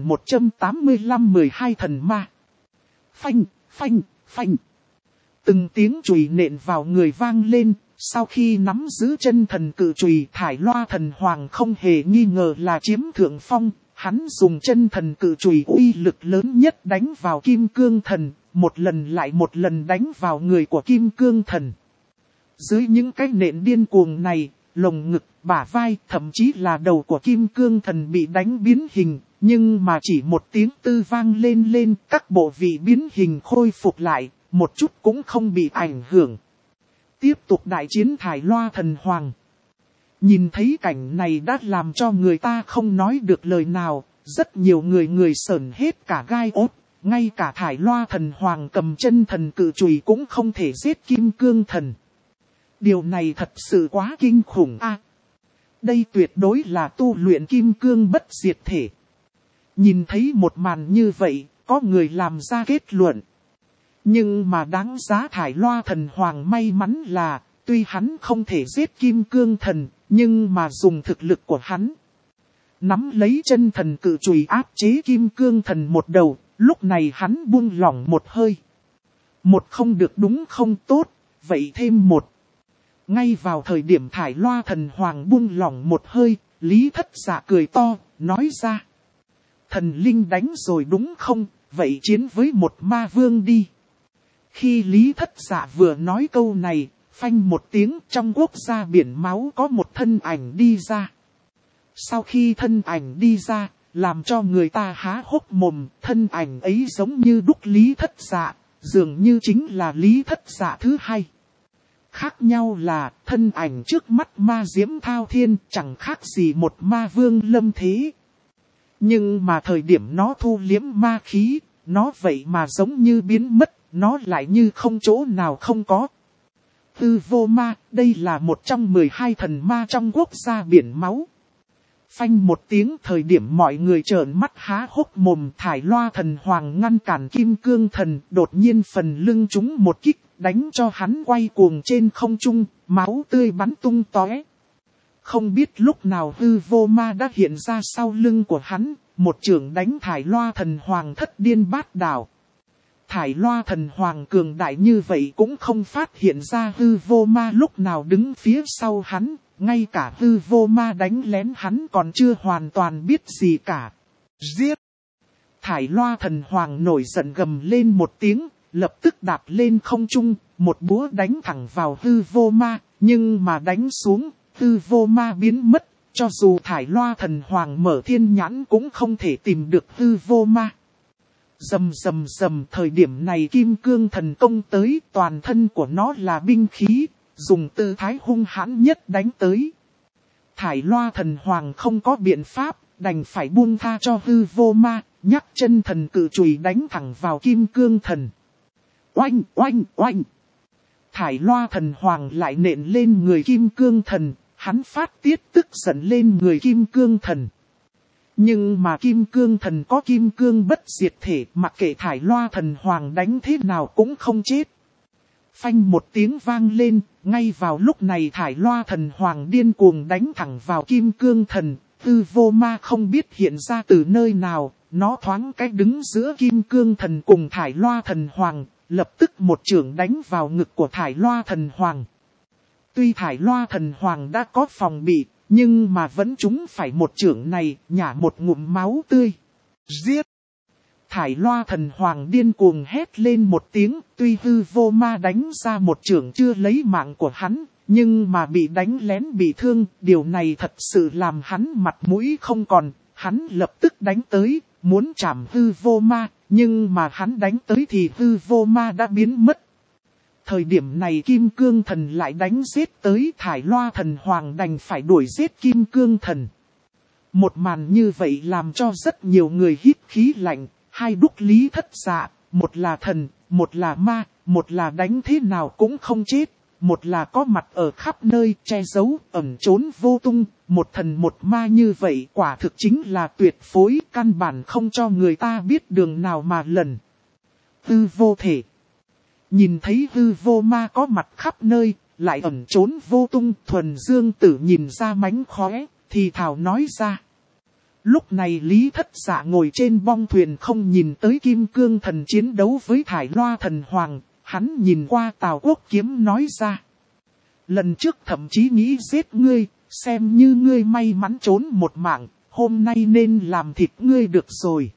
2185-12 thần ma. Phanh, phanh, phanh. Từng tiếng chùy nện vào người vang lên, sau khi nắm giữ chân thần cự chùy Thải Loa Thần Hoàng không hề nghi ngờ là chiếm thượng phong. Hắn dùng chân thần cự chùy uy lực lớn nhất đánh vào Kim Cương Thần, một lần lại một lần đánh vào người của Kim Cương Thần. Dưới những cái nện điên cuồng này, lồng ngực, bả vai, thậm chí là đầu của Kim Cương Thần bị đánh biến hình, nhưng mà chỉ một tiếng tư vang lên, các bộ vị biến hình khôi phục lại, một chút cũng không bị ảnh hưởng. Tiếp tục đại chiến Thải Loa Thần Hoàng. Nhìn thấy cảnh này đã làm cho người ta không nói được lời nào, rất nhiều người sởn hết cả gai ốt, ngay cả Thải Loa Thần Hoàng cầm chân thần cự chùy cũng không thể giết Kim Cương Thần. Điều này thật sự quá kinh khủng a. Đây tuyệt đối là tu luyện kim cương bất diệt thể. Nhìn thấy một màn như vậy, có người làm ra kết luận. Nhưng mà đáng giá Thải Loa Thần Hoàng may mắn là, tuy hắn không thể giết Kim Cương Thần, nhưng mà dùng thực lực của hắn. Nắm lấy chân thần cự chùy áp chế Kim Cương Thần một đầu, lúc này hắn buông lỏng một hơi. Một không được đúng không tốt, vậy thêm một. Ngay vào thời điểm Thải Loa Thần Hoàng buông lỏng một hơi, Lý Thất Dạ cười to, nói ra. Thần linh đánh rồi đúng không, vậy chiến với một ma vương đi. Khi Lý Thất Dạ vừa nói câu này, phanh một tiếng trong quốc gia biển máu có một thân ảnh đi ra. Sau khi thân ảnh đi ra, làm cho người ta há hốc mồm, thân ảnh ấy giống như đúc Lý Thất Dạ, dường như chính là Lý Thất Dạ thứ hai. Khác nhau là thân ảnh trước mắt ma diễm thao thiên chẳng khác gì một ma vương lâm thế. Nhưng mà thời điểm nó thu liếm ma khí, nó vậy mà giống như biến mất, nó lại như không chỗ nào không có. Hư vô ma, đây là một trong 12 thần ma trong quốc gia biển máu. Phanh một tiếng, thời điểm mọi người trợn mắt há hốc mồm, Thải Loa thần hoàng ngăn cản Kim Cương thần, đột nhiên phần lưng trúng một kích, đánh cho hắn quay cuồng trên không trung, máu tươi bắn tung tóe. Không biết lúc nào hư vô ma đã hiện ra sau lưng của hắn, một chưởng đánh Thải Loa thần hoàng thất điên bát đảo. Thải Loa thần hoàng cường đại như vậy cũng không phát hiện ra hư vô ma lúc nào đứng phía sau hắn, ngay cả hư vô ma đánh lén hắn còn chưa hoàn toàn biết gì cả. Giết! Thải Loa thần hoàng nổi giận gầm lên một tiếng, lập tức đạp lên không trung, một búa đánh thẳng vào hư vô ma, nhưng mà đánh xuống, hư vô ma biến mất, cho dù Thải Loa thần hoàng mở thiên nhãn cũng không thể tìm được hư vô ma. Rầm rầm rầm, thời điểm này Kim Cương thần công tới, toàn thân của nó là binh khí, dùng tư thái hung hãn nhất đánh tới. Thải Loa thần hoàng không có biện pháp, đành phải buông tha cho hư vô ma, nhắc chân thần cự chùy đánh thẳng vào Kim Cương thần. Oanh oanh oanh! Thải Loa thần hoàng lại nện lên người Kim Cương thần, hắn phát tiết tức giận lên người Kim Cương thần. Nhưng mà Kim Cương thần có Kim Cương bất diệt thể, mặc kệ Thải Loa thần hoàng đánh thế nào cũng không chết. Phanh một tiếng vang lên, ngay vào lúc này Thải Loa thần hoàng điên cuồng đánh thẳng vào Kim Cương thần, hư vô ma không biết hiện ra từ nơi nào, nó thoáng cách đứng giữa Kim Cương thần cùng Thải Loa thần hoàng, lập tức một chưởng đánh vào ngực của Thải Loa thần hoàng. Tuy Thải Loa thần hoàng đã có phòng bị, nhưng mà vẫn trúng phải một chưởng này, nhả một ngụm máu tươi. Giết! Thải Loa thần hoàng điên cuồng hét lên một tiếng, tuy hư vô ma đánh ra một chưởng chưa lấy mạng của hắn, nhưng mà bị đánh lén bị thương, điều này thật sự làm hắn mặt mũi không còn, hắn lập tức đánh tới, muốn chạm hư vô ma, nhưng mà hắn đánh tới thì hư vô ma đã biến mất. Thời điểm này Kim Cương thần lại đánh giết tới, Thải Loa thần hoàng đành phải đuổi giết Kim Cương thần. Một màn như vậy làm cho rất nhiều người hít khí lạnh, hai đúc lý thất dạ, một là thần, một là ma, một là đánh thế nào cũng không chết, một là có mặt ở khắp nơi che giấu, ẩn trốn vô tung, một thần một ma như vậy quả thực chính là tuyệt phối, căn bản không cho người ta biết đường nào mà lần. Hư vô thể. Nhìn thấy hư vô ma có mặt khắp nơi, lại ẩn trốn vô tung, Thuần Dương Tử nhìn ra mánh khóe, thì thảo nói ra. Lúc này Lý Thất Dạ ngồi trên bong thuyền không nhìn tới Kim Cương thần chiến đấu với Thải Loa thần hoàng, hắn nhìn qua Tào Quốc Kiếm nói ra. Lần trước thậm chí nghĩ giết ngươi, xem như ngươi may mắn trốn một mạng, hôm nay nên làm thịt ngươi được rồi.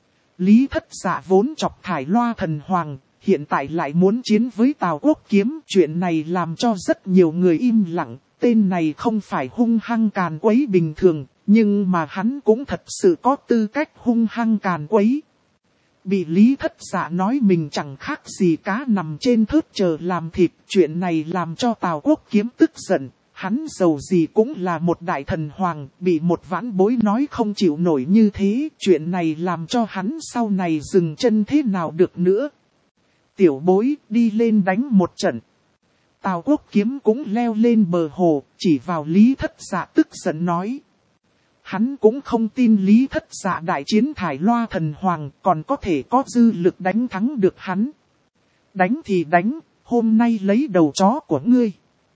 Lý Thất Dạ vốn chọc Thải Loa thần hoàng, hiện tại lại muốn chiến với Tào Quốc Kiếm, chuyện này làm cho rất nhiều người im lặng, tên này không phải hung hăng càn quấy bình thường, nhưng mà hắn cũng thật sự có tư cách hung hăng càn quấy. Bị Lý Thất Dạ nói mình chẳng khác gì cá nằm trên thớt chờ làm thịt, chuyện này làm cho Tào Quốc Kiếm tức giận, hắn dầu gì cũng là một đại thần hoàng, bị một vãn bối nói không chịu nổi như thế, chuyện này làm cho hắn sau này dừng chân thế nào được nữa. Tiểu bối đi lên đánh một trận. Tào Quốc Kiếm cũng leo lên bờ hồ, chỉ vào Lý Thất Dạ tức giận nói. Hắn cũng không tin Lý Thất Dạ đại chiến Thải Loa thần hoàng còn có thể có dư lực đánh thắng được hắn. Đánh thì đánh, hôm nay lấy đầu chó của ngươi.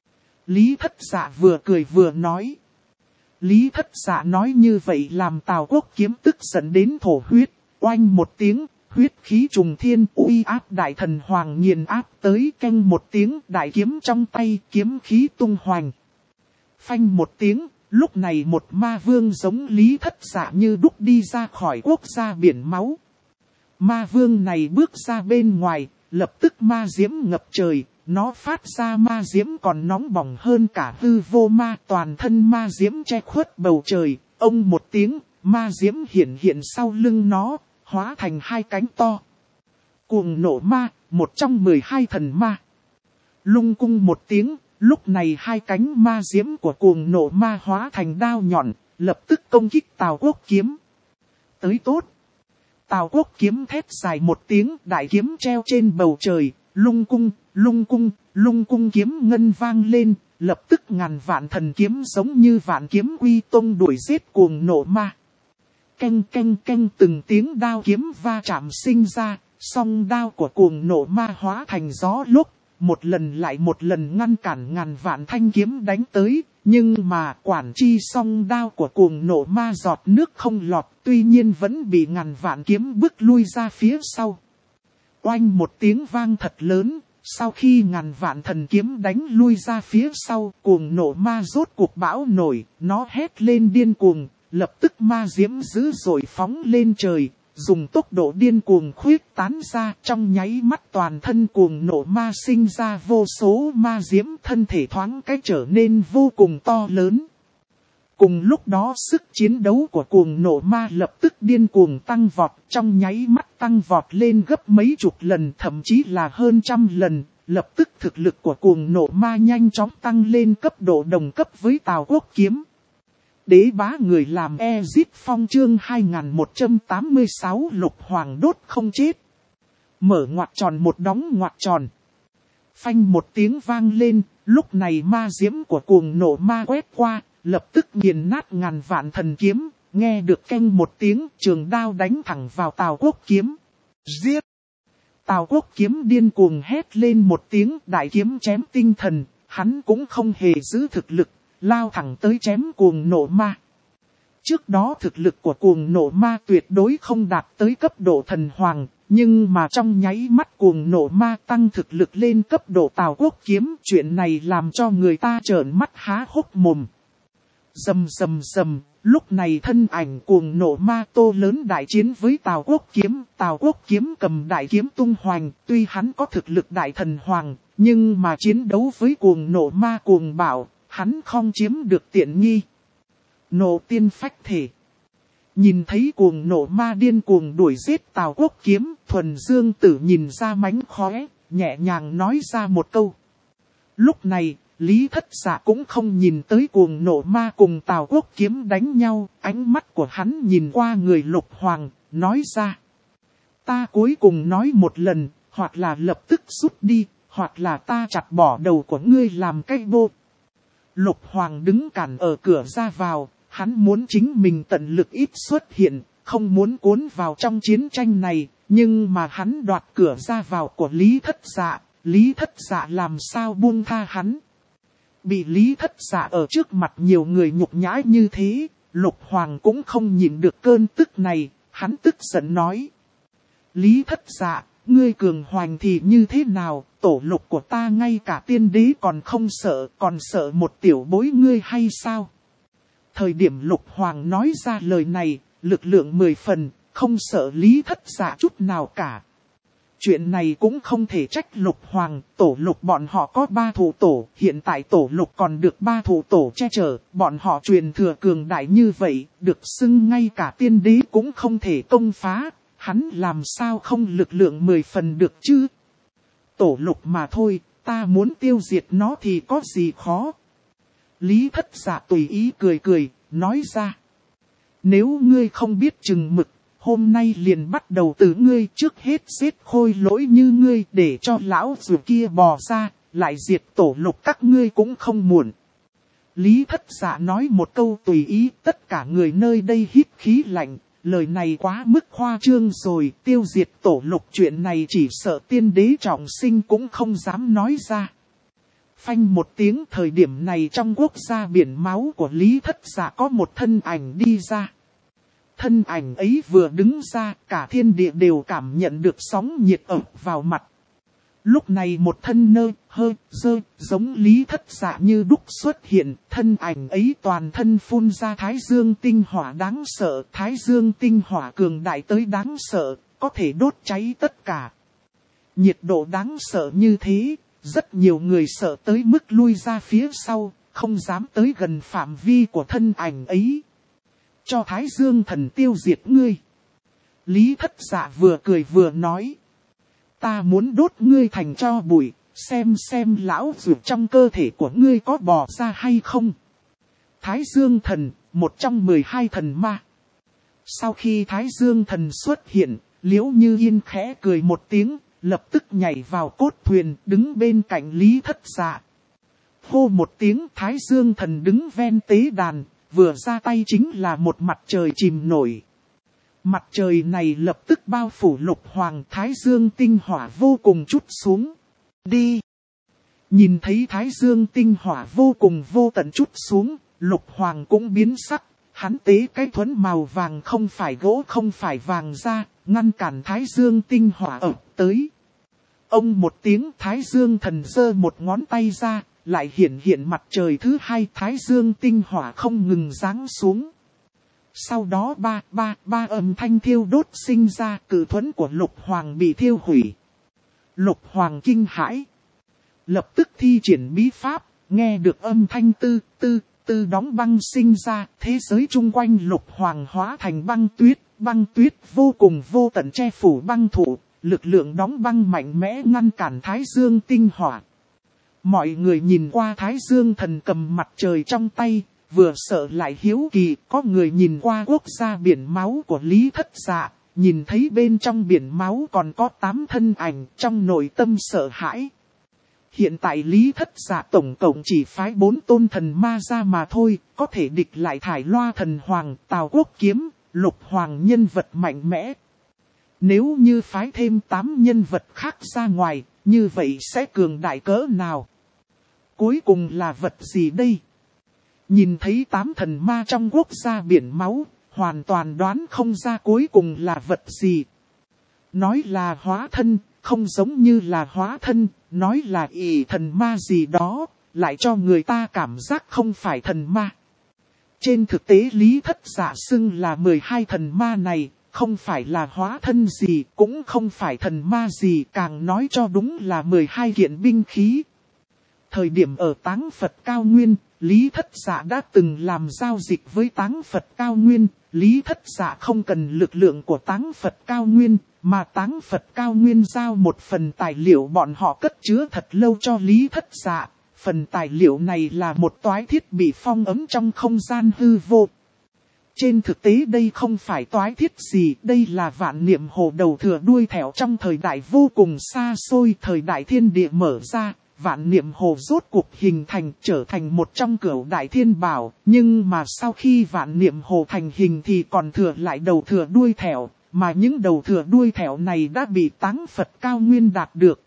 Lý Thất Dạ vừa cười vừa nói. Lý Thất Dạ nói như vậy làm Tào Quốc Kiếm tức giận đến thổ huyết, oanh một tiếng. Huyết khí trùng thiên uy áp đại thần hoàng nghiền áp tới, canh một tiếng, đại kiếm trong tay, kiếm khí tung hoành. Phanh một tiếng, lúc này một ma vương giống Lý Thất Dạ như đúc đi ra khỏi quốc gia biển máu. Ma vương này bước ra bên ngoài, lập tức ma diễm ngập trời, nó phát ra ma diễm còn nóng bỏng hơn cả hư vô ma, toàn thân ma diễm che khuất bầu trời, ông một tiếng, ma diễm hiện sau lưng nó. Hóa thành hai cánh to. Cuồng nộ ma, một trong 12 thần ma. Lung cung một tiếng, lúc này hai cánh ma diễm của cuồng nộ ma hóa thành đao nhọn, lập tức công kích Tào Quốc Kiếm. Tới tốt. Tào Quốc Kiếm thét dài một tiếng, đại kiếm treo trên bầu trời, lung cung kiếm ngân vang lên, lập tức ngàn vạn thần kiếm giống như vạn kiếm uy tông đuổi giết cuồng nộ ma. Canh từng tiếng đao kiếm va chạm sinh ra, song đao của cuồng nộ ma hóa thành gió lốc, một lần lại một lần ngăn cản ngàn vạn thanh kiếm đánh tới, nhưng mà quản chi song đao của cuồng nộ ma giọt nước không lọt, tuy nhiên vẫn bị ngàn vạn kiếm bước lui ra phía sau. Oanh một tiếng vang thật lớn, sau khi ngàn vạn thần kiếm đánh lui ra phía sau, cuồng nộ ma rốt cuộc bão nổi, nó hét lên điên cuồng, lập tức ma diễm dữ dội phóng lên trời, dùng tốc độ điên cuồng khuyết tán ra, trong nháy mắt toàn thân cuồng nộ ma sinh ra vô số ma diễm, thân thể thoáng cái trở nên vô cùng to lớn. Cùng lúc đó sức chiến đấu của cuồng nộ ma lập tức điên cuồng tăng vọt, trong nháy mắt tăng vọt lên gấp mấy chục lần, thậm chí là hơn trăm lần. Lập tức thực lực của cuồng nộ ma nhanh chóng tăng lên cấp độ đồng cấp với Tào Quốc Kiếm. Đế bá người làm Ezit Phong chương 2186 Lục Hoàng đốt không chết. Mở ngoặc tròn một đóng ngoặc tròn. Phanh một tiếng vang lên, lúc này ma diễm của cuồng nộ ma quét qua, lập tức nghiền nát ngàn vạn thần kiếm, nghe được canh một tiếng trường đao đánh thẳng vào Tào Quốc Kiếm. Giết! Tào Quốc Kiếm điên cuồng hét lên một tiếng, đại kiếm chém tinh thần, hắn cũng không hề giữ thực lực, lao thẳng tới chém cuồng nộ ma. Trước đó thực lực của cuồng nộ ma tuyệt đối không đạt tới cấp độ thần hoàng, nhưng mà trong nháy mắt cuồng nộ ma tăng thực lực lên cấp độ Tào Quốc Kiếm, chuyện này làm cho người ta trợn mắt há hốc mồm. Rầm, lúc này thân ảnh cuồng nộ ma tô lớn đại chiến với Tào Quốc Kiếm cầm đại kiếm tung hoành, tuy hắn có thực lực đại thần hoàng, nhưng mà chiến đấu với cuồng nộ ma cuồng bạo, hắn không chiếm được tiện nghi. Nộ tiên phách thể. Nhìn thấy cuồng nộ ma điên cuồng đuổi giết Tào Quốc Kiếm, Thuần Dương Tử nhìn ra mánh khóe, nhẹ nhàng nói ra một câu. Lúc này, Lý Thất Dạ cũng không nhìn tới cuồng nộ ma cùng Tào Quốc Kiếm đánh nhau, ánh mắt của hắn nhìn qua người Lục Hoàng, nói ra. Ta cuối cùng nói một lần, hoặc là lập tức rút đi, hoặc là ta chặt bỏ đầu của ngươi làm cây bô. Lục Hoàng đứng cản ở cửa ra vào, hắn muốn chính mình tận lực ít xuất hiện, không muốn cuốn vào trong chiến tranh này, nhưng mà hắn đoạt cửa ra vào của Lý Thất Dạ làm sao buông tha hắn. Bị Lý Thất Dạ ở trước mặt nhiều người nhục nhã như thế, Lục Hoàng cũng không nhịn được cơn tức này, hắn tức giận nói. Lý Thất Dạ, ngươi cường hoành thì như thế nào, tổ lục của ta ngay cả tiên đế còn không sợ, còn sợ một tiểu bối ngươi hay sao? Thời điểm Lục Hoàng nói ra lời này, lực lượng 10 phần, không sợ Lý Thất Dạ chút nào cả. Chuyện này cũng không thể trách Lục Hoàng, tổ lục bọn họ có 3 thủ tổ, hiện tại tổ lục còn được 3 thủ tổ che chở, bọn họ truyền thừa cường đại như vậy, được xưng ngay cả tiên đế cũng không thể công phá, hắn làm sao không lực lượng 10 phần được chứ? Tổ lục mà thôi, ta muốn tiêu diệt nó thì có gì khó? Lý Thất Dạ tùy ý cười, nói ra. Nếu ngươi không biết chừng mực, hôm nay liền bắt đầu từ ngươi, trước hết giết khôi lỗi như ngươi để cho lão dù kia bò ra, lại diệt tổ lục các ngươi cũng không muộn. Lý Thất Dạ nói một câu tùy ý, tất cả người nơi đây hít khí lạnh, lời này quá mức khoa trương rồi, tiêu diệt tổ lục chuyện này chỉ sợ tiên đế trọng sinh cũng không dám nói ra. Phanh một tiếng, thời điểm này trong quốc gia biển máu của Lý Thất Dạ có một thân ảnh đi ra. Thân ảnh ấy vừa đứng ra, cả thiên địa đều cảm nhận được sóng nhiệt ập vào mặt. Lúc này một thân giống Lý Thất Dạ như đúc xuất hiện, thân ảnh ấy toàn thân phun ra thái dương tinh hỏa đáng sợ, thái dương tinh hỏa cường đại tới đáng sợ, có thể đốt cháy tất cả. Nhiệt độ đáng sợ như thế, rất nhiều người sợ tới mức lui ra phía sau, không dám tới gần phạm vi của thân ảnh ấy. Cho Thái Dương thần tiêu diệt ngươi. Lý Thất Dạ vừa cười vừa nói. Ta muốn đốt ngươi thành tro bụi, xem lão dược trong cơ thể của ngươi có bò ra hay không. Thái Dương thần, một trong 12 thần ma. Sau khi Thái Dương thần xuất hiện, Liễu Như Yên khẽ cười một tiếng, lập tức nhảy vào cốt thuyền, đứng bên cạnh Lý Thất Dạ. Hô một tiếng, Thái Dương thần đứng ven tế đàn, vừa ra tay chính là một mặt trời chìm nổi. Mặt trời này lập tức bao phủ Lục Hoàng, Thái Dương tinh hỏa vô cùng trút xuống. Đi! Nhìn thấy Thái Dương tinh hỏa vô cùng vô tận trút xuống, Lục Hoàng cũng biến sắc. Hắn tế cái thuẫn màu vàng không phải gỗ không phải vàng ra, ngăn cản Thái Dương tinh hỏa ập tới. Ông một tiếng, Thái Dương thần giơ một ngón tay ra, lại hiện mặt trời thứ hai, Thái Dương tinh hỏa không ngừng giáng xuống. Sau đó ba âm thanh thiêu đốt sinh ra, cự thuẫn của Lục Hoàng bị thiêu hủy. Lục Hoàng kinh hãi, lập tức thi triển bí pháp, nghe được âm thanh tư đóng băng sinh ra, thế giới chung quanh Lục Hoàng hóa thành băng tuyết vô cùng vô tận che phủ băng thủ, lực lượng đóng băng mạnh mẽ ngăn cản Thái Dương tinh hỏa. Mọi người nhìn qua Thái Dương thần cầm mặt trời trong tay, vừa sợ lại hiếu kỳ, có người nhìn qua quốc gia biển máu của Lý Thất Dạ, nhìn thấy bên trong biển máu còn có 8 thân ảnh, trong nội tâm sợ hãi. Hiện tại Lý Thất Dạ tổng cộng chỉ phái 4 tôn thần ma ra mà thôi, có thể địch lại Thải Loa thần hoàng, Tào Quốc Kiếm, Lục Hoàng nhân vật mạnh mẽ. Nếu như phái thêm 8 nhân vật khác ra ngoài, như vậy sẽ cường đại cỡ nào? Cuối cùng là vật gì đây? Nhìn thấy 8 thần ma trong quốc gia biển máu, hoàn toàn đoán không ra cuối cùng là vật gì. Nói là hóa thân, không giống như là hóa thân, nói là thần ma gì đó, lại cho người ta cảm giác không phải thần ma. Trên thực tế Lý Thất Dạ xưng là 12 thần ma này, không phải là hóa thân gì, cũng không phải thần ma gì, càng nói cho đúng là 12 kiện binh khí. Thời điểm ở Táng Phật Cao Nguyên, Lý Thất Dạ đã từng làm giao dịch với Táng Phật Cao Nguyên. Lý Thất Dạ không cần lực lượng của Táng Phật Cao Nguyên, mà Táng Phật Cao Nguyên giao một phần tài liệu bọn họ cất chứa thật lâu cho Lý Thất Dạ. Phần tài liệu này là một toái thiết bị phong ấm trong không gian hư vô. Trên thực tế đây không phải toái thiết gì, đây là vạn niệm hồ đầu thừa đuôi thẻo trong thời đại vô cùng xa xôi, thời đại thiên địa mở ra. Vạn niệm hồ rốt cuộc hình thành trở thành một trong cửu đại thiên bảo, nhưng mà sau khi vạn niệm hồ thành hình thì còn thừa lại đầu thừa đuôi thẻo, mà những đầu thừa đuôi thẻo này đã bị Táng Phật Cao Nguyên đạt được.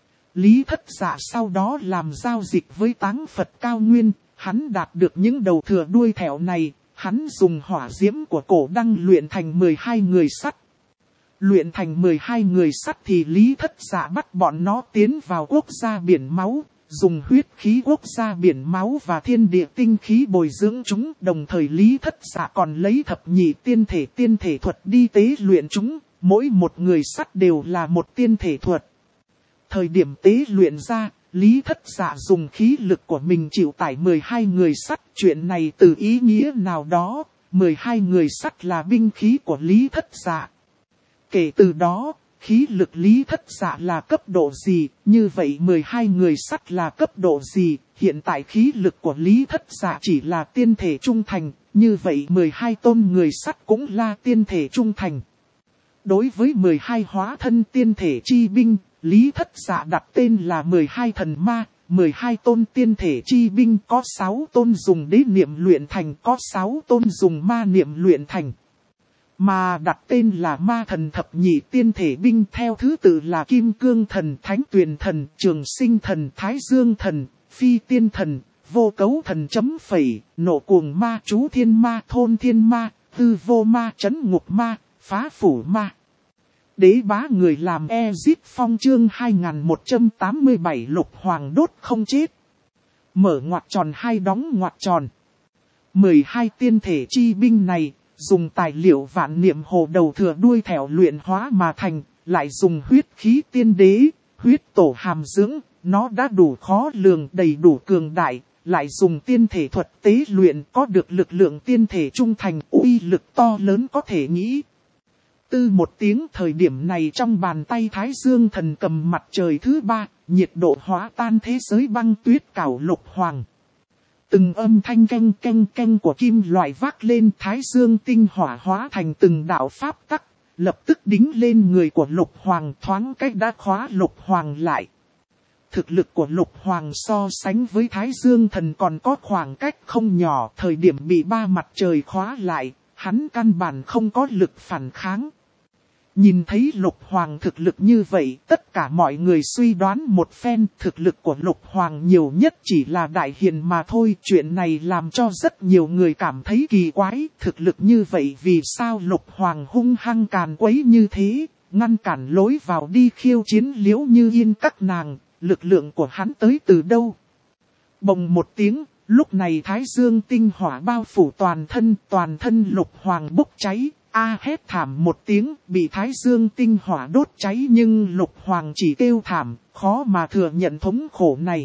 Lý Thất Dạ sau đó làm giao dịch với Táng Phật Cao Nguyên, hắn đạt được những đầu thừa đuôi thẻo này, hắn dùng hỏa diễm của cổ đăng luyện thành 12 người sắt. Luyện thành 12 người sắt thì Lý Thất Dạ bắt bọn nó tiến vào quốc gia biển máu, dùng huyết khí quốc gia biển máu và thiên địa tinh khí bồi dưỡng chúng. Đồng thời Lý Thất Dạ còn lấy thập nhị tiên thể thuật đi tế luyện chúng, mỗi một người sắt đều là một tiên thể thuật. Thời điểm tế luyện ra, Lý Thất Dạ dùng khí lực của mình chịu tải 12 người sắt. Chuyện này từ ý nghĩa nào đó, 12 người sắt là binh khí của Lý Thất Dạ. Kể từ đó, khí lực Lý Thất Dạ là cấp độ gì, như vậy 12 người sắt là cấp độ gì, hiện tại khí lực của Lý Thất Dạ chỉ là tiên thể trung thành, như vậy 12 tôn người sắt cũng là tiên thể trung thành. Đối với 12 hóa thân tiên thể chi binh, Lý Thất Dạ đặt tên là 12 thần ma, 12 tôn tiên thể chi binh có 6 tôn dùng đế niệm luyện thành, có 6 tôn dùng ma niệm luyện thành. Mà đặt tên là ma thần thập nhị tiên thể binh theo thứ tự là Kim Cương Thần, Thánh Tuyền Thần, Trường Sinh Thần, Thái Dương Thần, Phi Tiên Thần, Vô Cấu Thần chấm phẩy, Nộ Cuồng Ma, Chú Thiên Ma, Thôn Thiên Ma, Tư Vô Ma, Trấn Ngục Ma, Phá Phủ Ma. Đế bá người làm Ezit Phong chương 2187 Lục Hoàng đốt không chết. Mở ngoặc tròn hai đóng ngoặc tròn. 12 tiên thể chi binh này, dùng tài liệu vạn niệm hồ đầu thừa đuôi thẻo luyện hóa mà thành, lại dùng huyết khí tiên đế, huyết tổ hàm dưỡng, nó đã đủ khó lường đầy đủ cường đại, lại dùng tiên thể thuật tế luyện có được lực lượng tiên thể trung thành, uy lực to lớn có thể nghĩ. tư một tiếng, thời điểm này trong bàn tay Thái Dương Thần cầm mặt trời thứ ba, nhiệt độ hóa tan thế giới băng tuyết cảo Lục Hoàng. Từng âm thanh canh canh canh của kim loại vác lên, Thái Dương tinh hỏa hóa thành từng đạo pháp tắc, lập tức đính lên người của Lục Hoàng, thoáng cách đã khóa Lục Hoàng lại. Thực lực của Lục Hoàng so sánh với Thái Dương Thần còn có khoảng cách không nhỏ, thời điểm bị ba mặt trời khóa lại, hắn căn bản không có lực phản kháng. Nhìn thấy Lục Hoàng thực lực như vậy, tất cả mọi người suy đoán một phen, thực lực của Lục Hoàng nhiều nhất chỉ là đại hiền mà thôi. Chuyện này làm cho rất nhiều người cảm thấy kỳ quái, thực lực như vậy vì sao Lục Hoàng hung hăng càn quấy như thế, ngăn cản lối vào đi khiêu chiến Liễu Như Yên các nàng, lực lượng của hắn tới từ đâu? Bồng một tiếng, lúc này Thái Dương tinh hỏa bao phủ toàn thân Lục Hoàng bốc cháy. Hét thảm một tiếng, bị Thái Dương tinh hỏa đốt cháy, nhưng Lục Hoàng chỉ kêu thảm, khó mà thừa nhận thống khổ này.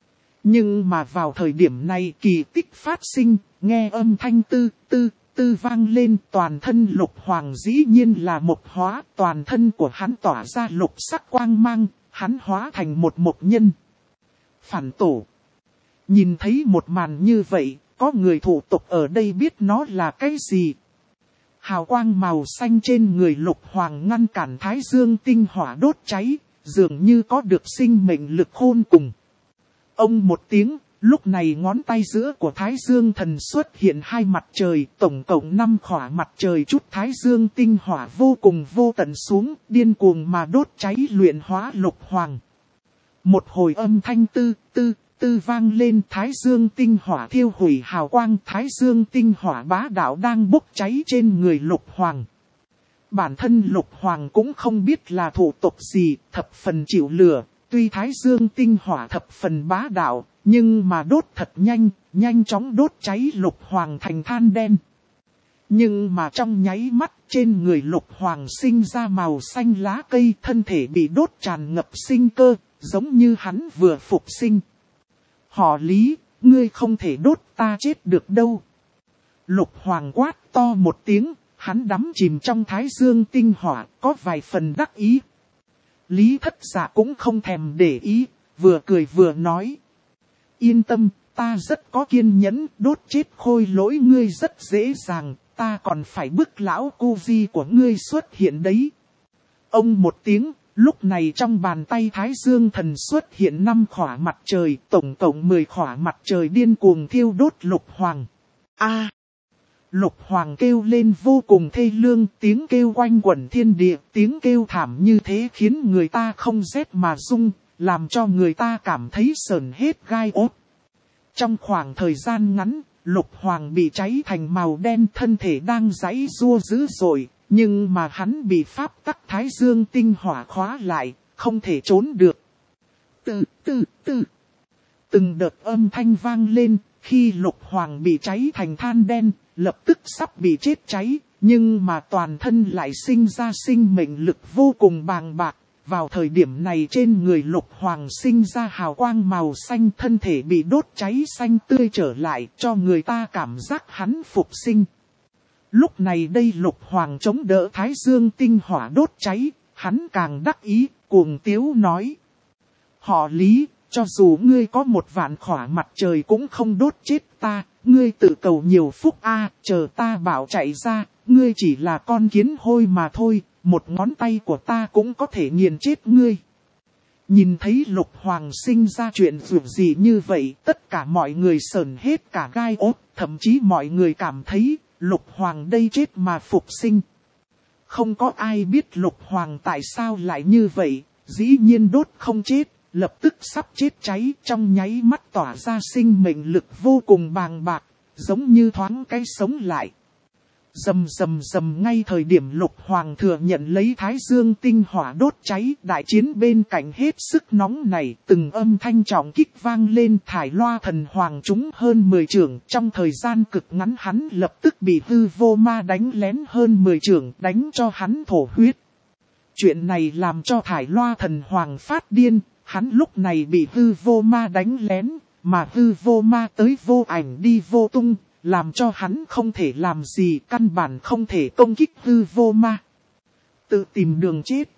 Nhưng mà vào thời điểm này kỳ tích phát sinh, nghe âm thanh tư vang lên, toàn thân Lục Hoàng dĩ nhiên là mộc hóa, toàn thân của hắn tỏa ra lục sắc quang mang, hắn hóa thành một mộc nhân. Phản tổ. Nhìn thấy một màn như vậy, có người thủ tục ở đây biết nó là cái gì. Hào quang màu xanh trên người Lục Hoàng ngăn cản Thái Dương tinh hỏa đốt cháy, dường như có được sinh mệnh lực khôn cùng. Ông một tiếng, lúc này ngón tay giữa của Thái Dương Thần xuất hiện hai mặt trời, tổng cộng 5 khỏa mặt trời chút Thái Dương tinh hỏa vô cùng vô tận xuống, điên cuồng mà đốt cháy luyện hóa Lục Hoàng. Một hồi âm thanh tư vang lên, Thái Dương tinh hỏa thiêu hủy hào quang, Thái Dương tinh hỏa bá đạo đang bốc cháy trên người Lục Hoàng. Bản thân Lục Hoàng cũng không biết là thủ tục gì, thập phần chịu lửa, tuy Thái Dương tinh hỏa thập phần bá đạo, nhưng mà đốt thật nhanh chóng đốt cháy Lục Hoàng thành than đen. Nhưng mà trong nháy mắt, trên người Lục Hoàng sinh ra màu xanh lá cây, thân thể bị đốt tràn ngập sinh cơ, giống như hắn vừa phục sinh. Họ Lý, ngươi không thể đốt ta chết được đâu. Lục Hoàng quát to một tiếng, hắn đắm chìm trong Thái Dương tinh hỏa, có vài phần đắc ý. Lý Thất Dạ cũng không thèm để ý, vừa cười vừa nói. Yên tâm, ta rất có kiên nhẫn, đốt chết Khôi Lỗi ngươi rất dễ dàng, ta còn phải bức lão cô di của ngươi xuất hiện đấy. Ông một tiếng. Lúc này trong bàn tay Thái Dương Thần xuất hiện 5 khỏa mặt trời, tổng cộng 10 khỏa mặt trời điên cuồng thiêu đốt Lục Hoàng. Lục Hoàng kêu lên vô cùng thê lương, tiếng kêu quanh quẩn thiên địa, tiếng kêu thảm như thế khiến người ta không rét mà run, làm cho người ta cảm thấy sởn hết gai ốt. Trong khoảng thời gian ngắn, Lục Hoàng bị cháy thành màu đen, thân thể đang giãy giụa dữ dội. Nhưng mà hắn bị pháp tắc Thái Dương tinh hỏa khóa lại, không thể trốn được. Từng đợt âm thanh vang lên, khi Lục Hoàng bị cháy thành than đen, lập tức sắp bị chết cháy, nhưng mà toàn thân lại sinh ra sinh mệnh lực vô cùng bàng bạc. Vào thời điểm này trên người Lục Hoàng sinh ra hào quang màu xanh, thân thể bị đốt cháy xanh tươi trở lại, cho người ta cảm giác hắn phục sinh. Lúc này đây Lục Hoàng chống đỡ Thái Dương tinh hỏa đốt cháy, hắn càng đắc ý, cuồng tiếu nói. Họ Lý, cho dù ngươi có 1.000 khỏa mặt trời cũng không đốt chết ta, ngươi tự cầu nhiều phúc chờ ta bảo chạy ra, ngươi chỉ là con kiến hôi mà thôi, một ngón tay của ta cũng có thể nghiền chết ngươi. Nhìn thấy Lục Hoàng sinh ra chuyện dù gì như vậy, tất cả mọi người sởn hết cả gai ốt, thậm chí mọi người cảm thấy Lục Hoàng đây chết mà phục sinh. Không có ai biết Lục Hoàng tại sao lại như vậy, dĩ nhiên đốt không chết, lập tức sắp chết cháy, trong nháy mắt tỏa ra sinh mệnh lực vô cùng bàng bạc, giống như thoáng cái sống lại. Rầm ngay thời điểm Lục Hoàng thừa nhận lấy Thái Dương tinh hỏa đốt cháy, đại chiến bên cạnh hết sức nóng này, từng âm thanh trọng kích vang lên, thải loa thần hoàng trúng hơn 10 chưởng, trong thời gian cực ngắn hắn lập tức bị hư vô ma đánh lén hơn 10 chưởng, đánh cho hắn thổ huyết. Chuyện này làm cho thải loa thần hoàng phát điên, hắn lúc này bị hư vô ma đánh lén, mà hư vô ma tới vô ảnh đi vô tung. Làm cho hắn không thể làm gì, căn bản không thể công kích hư vô ma. Tự tìm đường chết.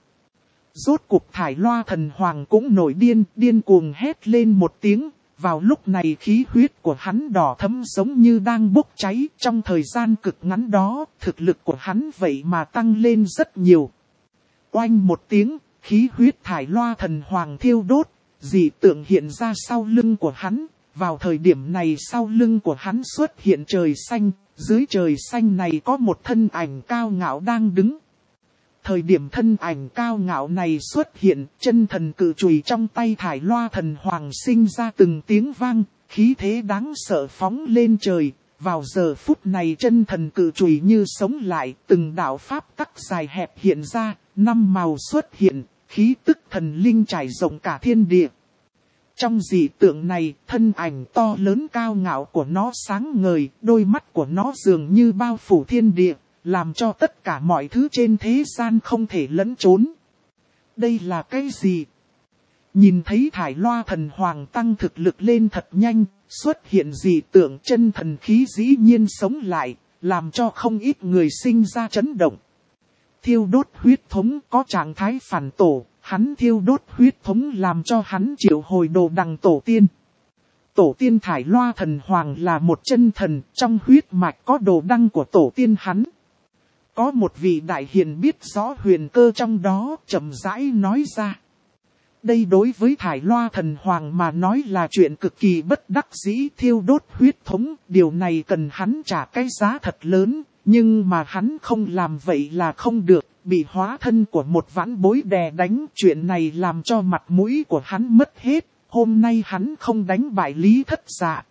Rốt cuộc Thải Loa thần hoàng cũng nổi điên cuồng hét lên một tiếng. Vào lúc này khí huyết của hắn đỏ thẫm giống như đang bốc cháy. Trong thời gian cực ngắn đó, thực lực của hắn vậy mà tăng lên rất nhiều. Oanh một tiếng, khí huyết Thải Loa thần hoàng thiêu đốt, dị tượng hiện ra sau lưng của hắn. Vào thời điểm này sau lưng của hắn xuất hiện trời xanh, dưới trời xanh này có một thân ảnh cao ngạo đang đứng. Thời điểm thân ảnh cao ngạo này xuất hiện, chân thần cự chùy trong tay Thải Loa thần hoàng sinh ra từng tiếng vang, khí thế đáng sợ phóng lên trời. Vào giờ phút này chân thần cự chùy như sống lại, từng đạo pháp tắc dài hẹp hiện ra, 5 màu xuất hiện, khí tức thần linh trải rộng cả thiên địa. Trong dị tượng này, thân ảnh to lớn cao ngạo của nó sáng ngời, đôi mắt của nó dường như bao phủ thiên địa, làm cho tất cả mọi thứ trên thế gian không thể lẫn trốn. Đây là cái gì? Nhìn thấy Thải Loa thần hoàng tăng thực lực lên thật nhanh, xuất hiện dị tượng chân thần khí dĩ nhiên sống lại, làm cho không ít người sinh ra chấn động. Thiêu đốt huyết thống có trạng thái phản tổ, hắn thiêu đốt huyết thống làm cho hắn triệu hồi đồ đằng tổ tiên. Tổ tiên Thải Loa thần hoàng là một chân thần, trong huyết mạch có đồ đăng của tổ tiên hắn. Có một vị đại hiền biết rõ huyền cơ trong đó, chậm rãi nói ra. Đây đối với Thải Loa thần hoàng mà nói là chuyện cực kỳ bất đắc dĩ, thiêu đốt huyết thống, điều này cần hắn trả cái giá thật lớn, nhưng mà hắn không làm vậy là không được, bị hóa thân của một vãn bối đè đánh, chuyện này làm cho mặt mũi của hắn mất hết, hôm nay hắn không đánh bại Lý Thất Dạ.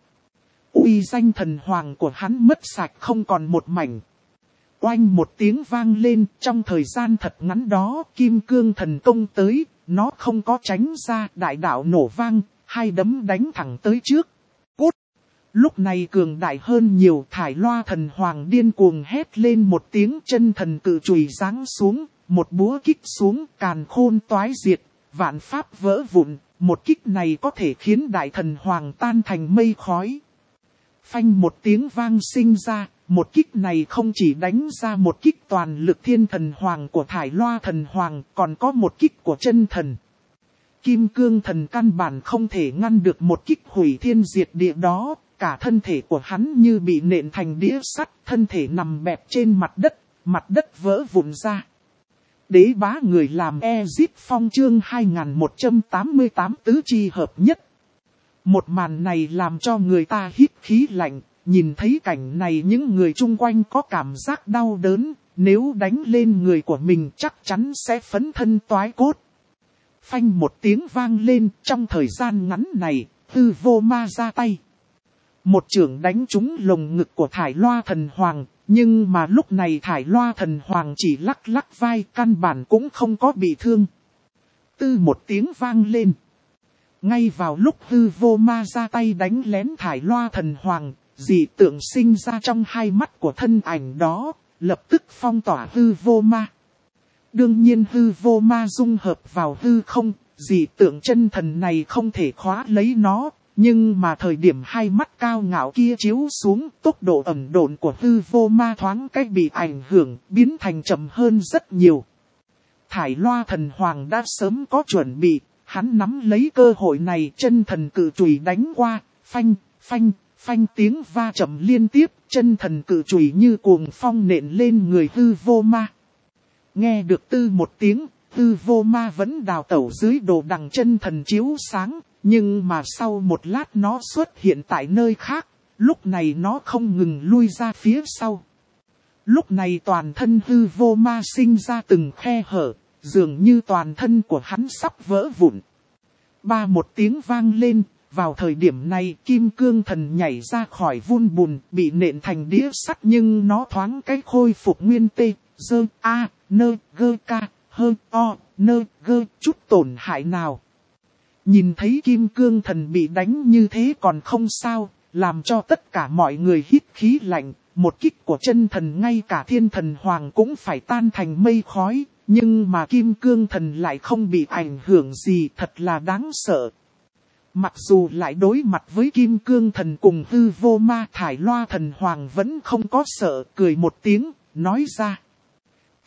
Uy danh thần hoàng của hắn mất sạch không còn một mảnh. Oanh một tiếng vang lên, trong thời gian thật ngắn đó, kim cương thần công tới, nó không có tránh ra, đại đạo nổ vang, hai đấm đánh thẳng tới trước. Cút! Lúc này cường đại hơn nhiều, Thải Loa thần hoàng điên cuồng hét lên một tiếng, chân thần cự chùy giáng xuống, một búa kích xuống, càn khôn toái diệt, vạn pháp vỡ vụn, một kích này có thể khiến đại thần hoàng tan thành mây khói. Phanh một tiếng vang sinh ra, một kích này không chỉ đánh ra một kích toàn lực thiên thần hoàng của Thải Loa thần hoàng, còn có một kích của chân thần. Kim cương thần căn bản không thể ngăn được một kích hủy thiên diệt địa đó, cả thân thể của hắn như bị nện thành đĩa sắt, thân thể nằm bẹp trên mặt đất vỡ vụn ra. Đế bá người làm Ezip Phong chương 2188 tứ chi hợp nhất. Một màn này làm cho người ta hít khí lạnh, nhìn thấy cảnh này những người chung quanh có cảm giác đau đớn, nếu đánh lên người của mình chắc chắn sẽ phấn thân toái cốt. Phanh một tiếng vang lên, trong thời gian ngắn này, Hư Vô Ma ra tay. Một chưởng đánh trúng lồng ngực của Thải Loa thần hoàng, nhưng mà lúc này Thải Loa thần hoàng chỉ lắc lắc vai, căn bản cũng không có bị thương. Tư một tiếng vang lên. Ngay vào lúc Hư Vô Ma ra tay đánh lén Thải Loa thần hoàng, dị tượng sinh ra trong hai mắt của thân ảnh đó, lập tức phong tỏa Hư Vô Ma. Đương nhiên Hư Vô Ma dung hợp vào hư không, dị tượng chân thần này không thể khóa lấy nó, nhưng mà thời điểm hai mắt cao ngạo kia chiếu xuống, tốc độ ẩn độn của Hư Vô Ma thoáng cách bị ảnh hưởng, biến thành chậm hơn rất nhiều. Thải Loa thần hoàng đã sớm có chuẩn bị, hắn nắm lấy cơ hội này, chân thần cự chùy đánh qua, phanh, phanh, phanh tiếng va chậm liên tiếp, chân thần cự chùy như cuồng phong nện lên người Hư Vô Ma. Nghe được tư một tiếng, Hư Vô Ma vẫn đào tẩu dưới đồ đằng chân thần chiếu sáng, nhưng mà sau một lát nó xuất hiện tại nơi khác, lúc này nó không ngừng lui ra phía sau. Lúc này toàn thân Hư Vô Ma sinh ra từng khe hở, dường như toàn thân của hắn sắp vỡ vụn. Ba một tiếng vang lên, vào thời điểm này kim cương thần nhảy ra khỏi vun bùn, bị nện thành đĩa sắt nhưng nó thoáng cách khôi phục nguyên tê, dơ, a, nơ, gơ ca, hơ, o, nơ, gơ, chút tổn hại nào. Nhìn thấy kim cương thần bị đánh như thế còn không sao, làm cho tất cả mọi người hít khí lạnh, một kích của chân thần ngay cả thiên thần hoàng cũng phải tan thành mây khói, nhưng mà kim cương thần lại không bị ảnh hưởng gì, thật là đáng sợ. Mặc dù lại đối mặt với kim cương thần cùng Hư Vô Ma, Thải Loa thần hoàng vẫn không có sợ, cười một tiếng, nói ra.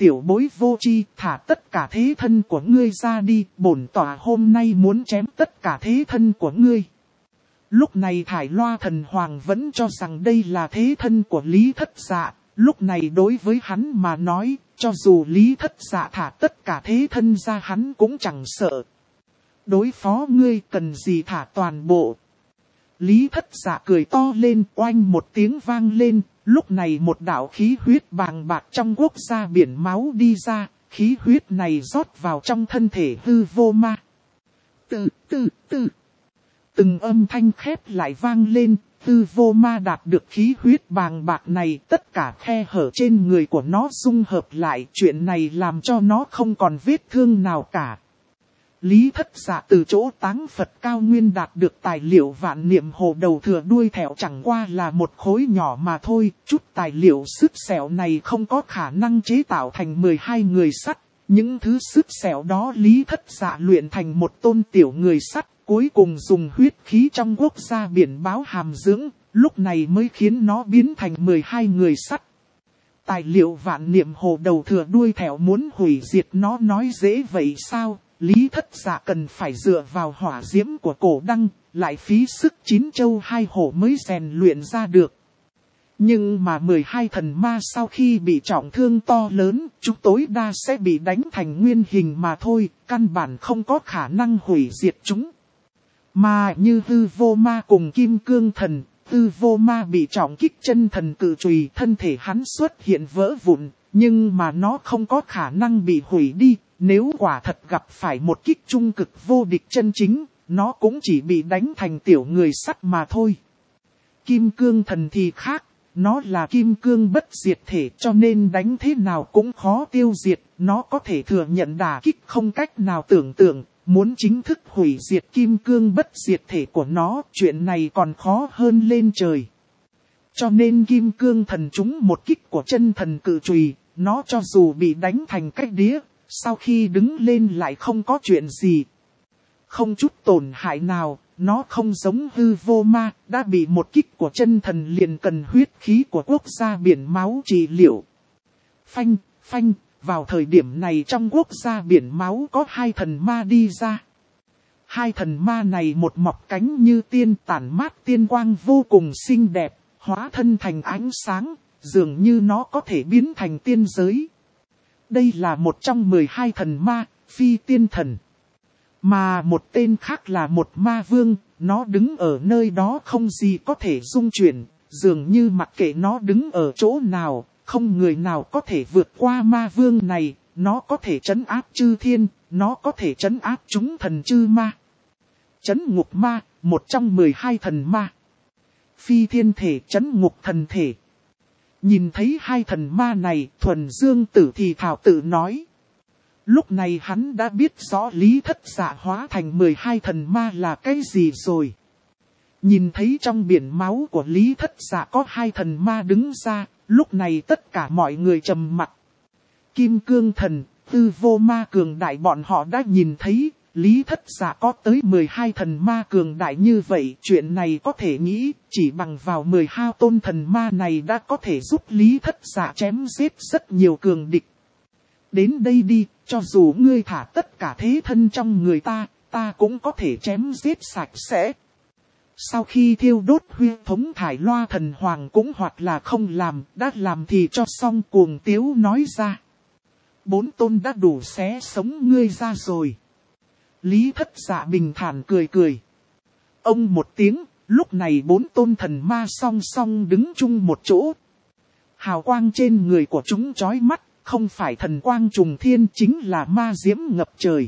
tiểu bối vô tri, thả tất cả thế thân của ngươi ra đi, bổn tỏa hôm nay muốn chém tất cả thế thân của ngươi. Lúc này Thải Loa thần hoàng vẫn cho rằng đây là thế thân của Lý Thất Dạ, lúc này đối với hắn mà nói, cho dù Lý Thất Dạ thả tất cả thế thân ra hắn cũng chẳng sợ. Đối phó ngươi cần gì thả toàn bộ. Lý Thất Dạ cười to lên, oanh một tiếng vang lên, lúc này một đạo khí huyết bàng bạc trong quốc gia biển máu đi ra, khí huyết này rót vào trong thân thể hư vô ma. Từng âm thanh khép lại vang lên, hư vô ma đạt được khí huyết bàng bạc này, tất cả khe hở trên người của nó dung hợp lại, chuyện này làm cho nó không còn vết thương nào cả. Lý Thất Dạ từ chỗ Táng Phật cao nguyên đạt được tài liệu vạn niệm hồ đầu thừa đuôi thẹo chẳng qua là một khối nhỏ mà thôi, chút tài liệu sứt sẹo này không có khả năng chế tạo thành 12 người sắt, những thứ sứt sẹo đó Lý Thất Dạ luyện thành một tôn tiểu người sắt, cuối cùng dùng huyết khí trong quốc gia biển báo hàm dưỡng, lúc này mới khiến nó biến thành 12 người sắt. Tài liệu vạn niệm hồ đầu thừa đuôi thẹo muốn hủy diệt nó nói dễ vậy sao? Lý Thất Dạ cần phải dựa vào hỏa diễm của cổ đăng, lại phí sức 9 châu 2 hổ mới rèn luyện ra được. Nhưng mà 12 thần ma sau khi bị trọng thương to lớn, chúng tối đa sẽ bị đánh thành nguyên hình mà thôi, căn bản không có khả năng hủy diệt chúng. Mà như hư vô ma cùng kim cương thần, hư vô ma bị trọng kích chân thần cự chùy, thân thể hắn xuất hiện vỡ vụn, nhưng mà nó không có khả năng bị hủy đi. Nếu quả thật gặp phải một kích trung cực vô địch chân chính, nó cũng chỉ bị đánh thành tiểu người sắt mà thôi. Kim cương thần thì khác, nó là kim cương bất diệt thể cho nên đánh thế nào cũng khó tiêu diệt, nó có thể thừa nhận đả kích không cách nào tưởng tượng, muốn chính thức hủy diệt kim cương bất diệt thể của nó, chuyện này còn khó hơn lên trời. Cho nên kim cương thần trúng một kích của chân thần cự chùy, nó cho dù bị đánh thành cách đĩa, sau khi đứng lên lại không có chuyện gì. Không chút tổn hại nào, nó không giống hư vô ma, đã bị một kích của chân thần liền cần huyết khí của quốc gia biển máu trị liệu. Phanh, vào thời điểm này trong quốc gia biển máu có 2 thần ma đi ra. 2 thần ma này một mọc cánh như tiên tản mát tiên quang vô cùng xinh đẹp, hóa thân thành ánh sáng, dường như nó có thể biến thành tiên giới. Đây là một trong 12 thần ma, phi tiên thần. Mà một tên khác là một ma vương, nó đứng ở nơi đó không gì có thể dung chuyển, dường như mặc kệ nó đứng ở chỗ nào, không người nào có thể vượt qua ma vương này, nó có thể trấn áp chư thiên, nó có thể trấn áp chúng thần chư ma. Trấn ngục ma, một trong 12 thần ma. Phi thiên thể trấn ngục thần thể. Nhìn thấy 2 thần ma này, Thuần Dương Tử thì thảo tự nói. Lúc này hắn đã biết rõ Lý Thất Dạ hóa thành 12 thần ma là cái gì rồi. Nhìn thấy trong biển máu của Lý Thất Dạ có 2 thần ma đứng ra, lúc này tất cả mọi người trầm mặc. Kim Cương Thần, Tư Vô Ma cường đại bọn họ đã nhìn thấy, Lý Thất Dạ có tới 12 thần ma cường đại như vậy, chuyện này có thể nghĩ, chỉ bằng vào 12 tôn thần ma này đã có thể giúp Lý Thất Dạ chém giết rất nhiều cường địch. Đến đây đi, cho dù ngươi thả tất cả thế thân trong người ta cũng có thể chém giết sạch sẽ. Sau khi thiêu đốt huyết thống Thải Loa thần hoàng cũng hoặc là không làm, đã làm thì cho xong cuồng tiếu nói ra. 4 tôn đã đủ xé sống ngươi ra rồi. Lý Thất Dạ bình thản cười cười. Ông một tiếng, lúc này 4 tôn thần ma song song đứng chung một chỗ. Hào quang trên người của chúng chói mắt, không phải thần quang trùng thiên chính là ma diễm ngập trời.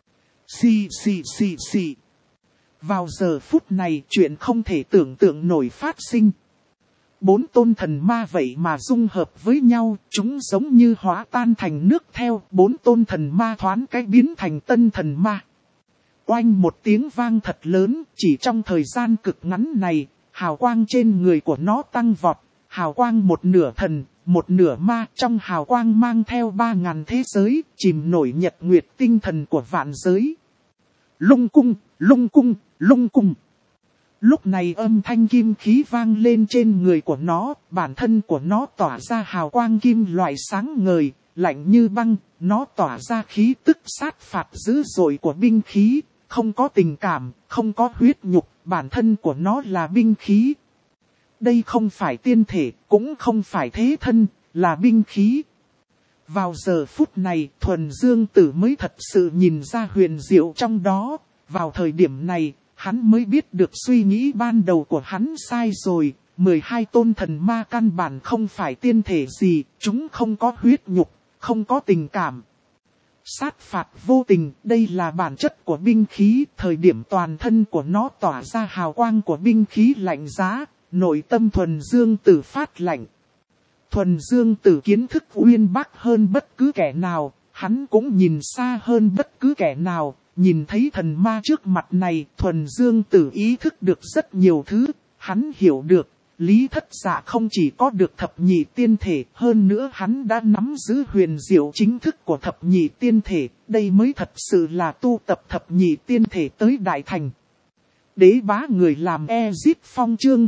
Xì. Vào giờ phút này chuyện không thể tưởng tượng nổi phát sinh. 4 tôn thần ma vậy mà dung hợp với nhau, chúng giống như hóa tan thành nước theo, 4 tôn thần ma thoáng cái biến thành tân thần ma. Oanh một tiếng vang thật lớn, chỉ trong thời gian cực ngắn này, hào quang trên người của nó tăng vọt, hào quang một nửa thần, một nửa ma, trong hào quang mang theo 3000 thế giới, chìm nổi nhật nguyệt tinh thần của vạn giới. Lung cung. Lúc này âm thanh kim khí vang lên trên người của nó, bản thân của nó tỏa ra hào quang kim loại sáng ngời, lạnh như băng, nó tỏa ra khí tức sát phạt dữ dội của binh khí, không có tình cảm, không có huyết nhục, bản thân của nó là binh khí. Đây không phải tiên thể, cũng không phải thế thân, là binh khí. Vào giờ phút này, Thuần Dương Tử mới thật sự nhìn ra huyền diệu trong đó. Vào thời điểm này, hắn mới biết được suy nghĩ ban đầu của hắn sai rồi. 12 tôn thần ma căn bản không phải tiên thể gì, chúng không có huyết nhục, không có tình cảm. Sát phạt vô tình, đây là bản chất của binh khí, thời điểm toàn thân của nó tỏa ra hào quang của binh khí lạnh giá, nội tâm Thuần Dương Tử phát lạnh. Thuần Dương Tử kiến thức uyên bác hơn bất cứ kẻ nào, hắn cũng nhìn xa hơn bất cứ kẻ nào, nhìn thấy thần ma trước mặt này, Thuần Dương Tử ý thức được rất nhiều thứ, hắn hiểu được, Lý Thất Dạ không chỉ có được thập nhị tiên thể, hơn nữa hắn đã nắm giữ huyền diệu chính thức của thập nhị tiên thể, đây mới thật sự là tu tập thập nhị tiên thể tới đại thành. Đế bá người làm Ezit Phong chương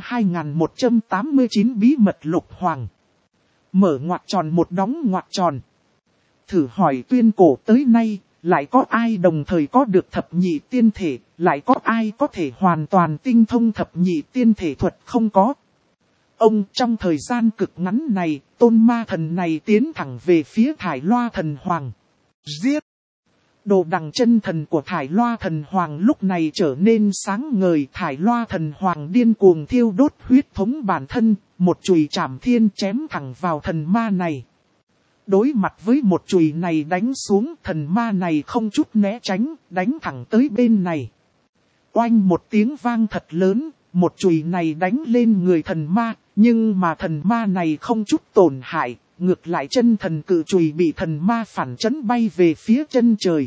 2189 bí mật lục hoàng. Mở ngoặc tròn một đóng ngoặc tròn. Thử hỏi tuyên cổ tới nay, lại có ai đồng thời có được thập nhị tiên thể, lại có ai có thể hoàn toàn tinh thông thập nhị tiên thể thuật không có. Ông trong thời gian cực ngắn này, tôn ma thần này tiến thẳng về phía Thải Loa thần hoàng. Giết! Đồ đằng chân thần của Thải Loa thần hoàng lúc này trở nên sáng ngời. Thải Loa thần hoàng điên cuồng thiêu đốt huyết thống bản thân, một chùy trảm thiên chém thẳng vào thần ma này. Đối mặt với một chùy này đánh xuống, thần ma này không chút né tránh, đánh thẳng tới bên này. Oanh một tiếng vang thật lớn, một chùy này đánh lên người thần ma, nhưng mà thần ma này không chút tổn hại, ngược lại chân thần cự chùy bị thần ma phản chấn bay về phía chân trời.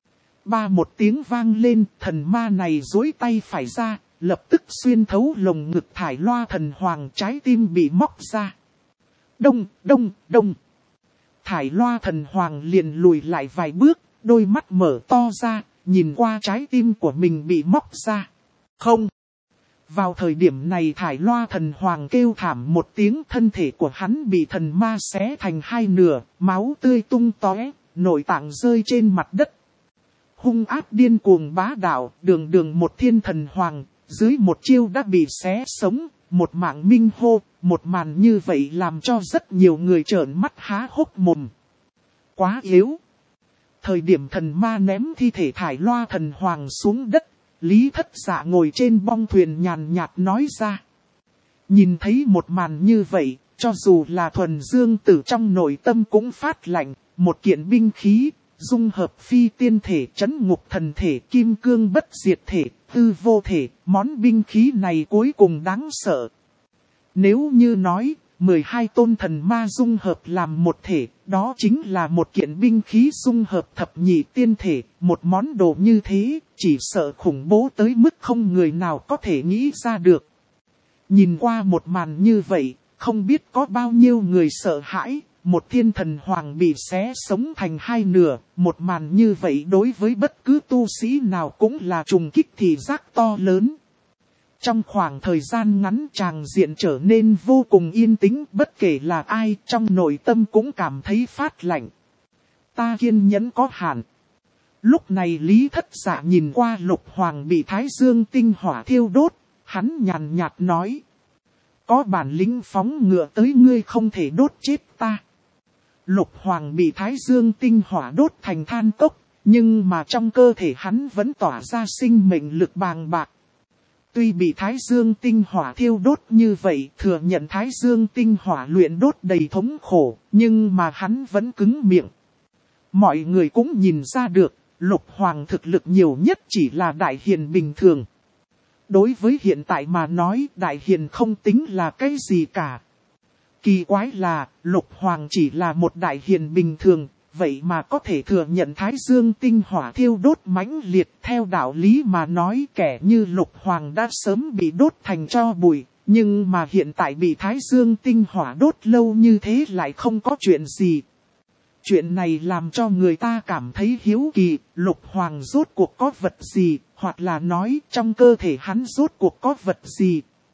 Ba một tiếng vang lên, thần ma này duỗi tay phải ra, lập tức xuyên thấu lồng ngực Thải Loa thần hoàng, trái tim bị móc ra. Đông, đông, đông. Thải Loa thần hoàng liền lùi lại vài bước, đôi mắt mở to ra, nhìn qua trái tim của mình bị móc ra. Không. Vào thời điểm này Thải Loa thần hoàng kêu thảm một tiếng, thân thể của hắn bị thần ma xé thành hai nửa, máu tươi tung tóe, nội tạng rơi trên mặt đất. Hung ác điên cuồng bá đạo, đường đường một thiên thần hoàng, dưới một chiêu đã bị xé sống, một mạng minh hô, một màn như vậy làm cho rất nhiều người trợn mắt há hốc mồm. Quá yếu. Thời điểm thần ma ném thi thể Thải Loa thần hoàng xuống đất, Lý Thất Dạ ngồi trên bong thuyền nhàn nhạt nói ra. Nhìn thấy một màn như vậy, cho dù là Thuần Dương Tử trong nội tâm cũng phát lạnh, một kiện binh khí, dung hợp phi tiên thể, trấn ngục thần thể, kim cương bất diệt thể, tư vô thể, món binh khí này cuối cùng đáng sợ. Nếu như nói, 12 tôn thần ma dung hợp làm một thể, đó chính là một kiện binh khí dung hợp thập nhị tiên thể, một món đồ như thế, chỉ sợ khủng bố tới mức không người nào có thể nghĩ ra được. Nhìn qua một màn như vậy, không biết có bao nhiêu người sợ hãi, một thiên thần hoàng bị xé sống thành hai nửa, một màn như vậy đối với bất cứ tu sĩ nào cũng là trùng kích thị giác to lớn. Trong khoảng thời gian ngắn tràng diện trở nên vô cùng yên tĩnh, bất kể là ai trong nội tâm cũng cảm thấy phát lạnh. Ta kiên nhẫn có hạn. Lúc này Lý Thất Dạ nhìn qua Lục Hoàng bị Thái Dương tinh hỏa thiêu đốt, hắn nhàn nhạt nói. Có bản lĩnh phóng ngựa tới, ngươi không thể đốt chết ta. Lục Hoàng bị Thái Dương tinh hỏa đốt thành than cốc, nhưng mà trong cơ thể hắn vẫn tỏa ra sinh mệnh lực bàng bạc. Tuy bị Thái Dương tinh hỏa thiêu đốt như vậy, thừa nhận Thái Dương tinh hỏa luyện đốt đầy thống khổ, nhưng mà hắn vẫn cứng miệng. Mọi người cũng nhìn ra được, Lục Hoàng thực lực nhiều nhất chỉ là đại hiền bình thường. Đối với hiện tại mà nói, đại hiền không tính là cái gì cả. Kỳ quái là, Lục Hoàng chỉ là một đại hiền bình thường, vậy mà có thể thừa nhận Thái Dương tinh hỏa thiêu đốt mãnh liệt. Theo đạo lý mà nói, kẻ như Lục Hoàng đã sớm bị đốt thành tro bụi, nhưng mà hiện tại bị Thái Dương tinh hỏa đốt lâu như thế lại không có chuyện gì. Chuyện này làm cho người ta cảm thấy hiếu kỳ, Lục Hoàng rốt cuộc có vật gì, hoặc là nói trong cơ thể hắn rốt cuộc có vật gì.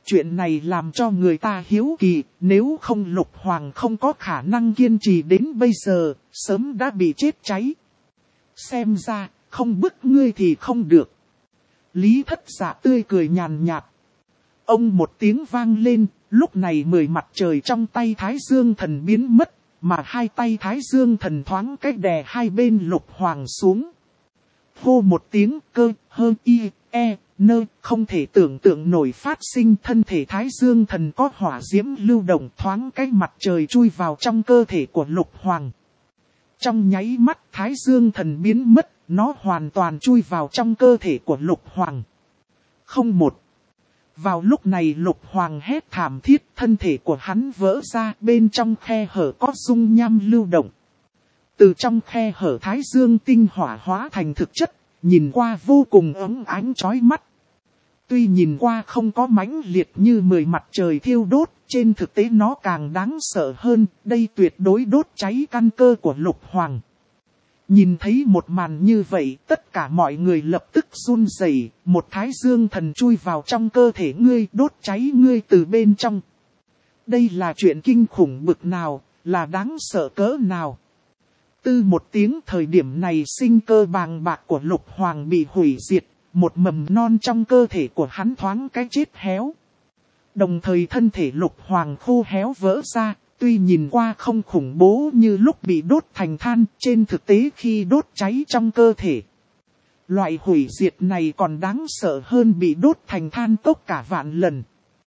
Chuyện này làm cho người ta hiếu kỳ, nếu không Lục Hoàng không có khả năng kiên trì đến bây giờ, sớm đã bị chết cháy. Xem ra, không bức ngươi thì không được. Lý Thất Dạ tươi cười nhàn nhạt. Ông một tiếng vang lên, lúc này 10 mặt trời trong tay Thái Dương Thần biến mất, mà hai tay Thái Dương Thần thoáng cách đè hai bên Lục Hoàng xuống. Hô một tiếng cơ, hơ y, e, nơ, không thể tưởng tượng nổi phát sinh thân thể Thái Dương Thần có hỏa diễm lưu động thoáng cách mặt trời chui vào trong cơ thể của Lục Hoàng. Trong nháy mắt Thái Dương Thần biến mất, nó hoàn toàn chui vào trong cơ thể của Lục Hoàng. Không một. Vào lúc này Lục Hoàng hét thảm thiết, thân thể của hắn vỡ ra, bên trong khe hở có dung nham lưu động. Từ trong khe hở Thái Dương tinh hỏa hóa thành thực chất, nhìn qua vô cùng ấm ánh chói mắt. Tuy nhìn qua không có mãnh liệt như 10 mặt trời thiêu đốt, trên thực tế nó càng đáng sợ hơn, đây tuyệt đối đốt cháy căn cơ của Lục Hoàng. Nhìn thấy một màn như vậy, tất cả mọi người lập tức run rẩy, một Thái Dương Thần chui vào trong cơ thể ngươi, đốt cháy ngươi từ bên trong. Đây là chuyện kinh khủng bực nào, là đáng sợ cỡ nào. Từ một tiếng thời điểm này sinh cơ bàng bạc của Lục Hoàng bị hủy diệt, một mầm non trong cơ thể của hắn thoáng cái chết héo. Đồng thời thân thể Lục Hoàng khô héo vỡ ra, tuy nhìn qua không khủng bố như lúc bị đốt thành than, trên thực tế khi đốt cháy trong cơ thể. Loại hủy diệt này còn đáng sợ hơn bị đốt thành than cốc cả vạn lần.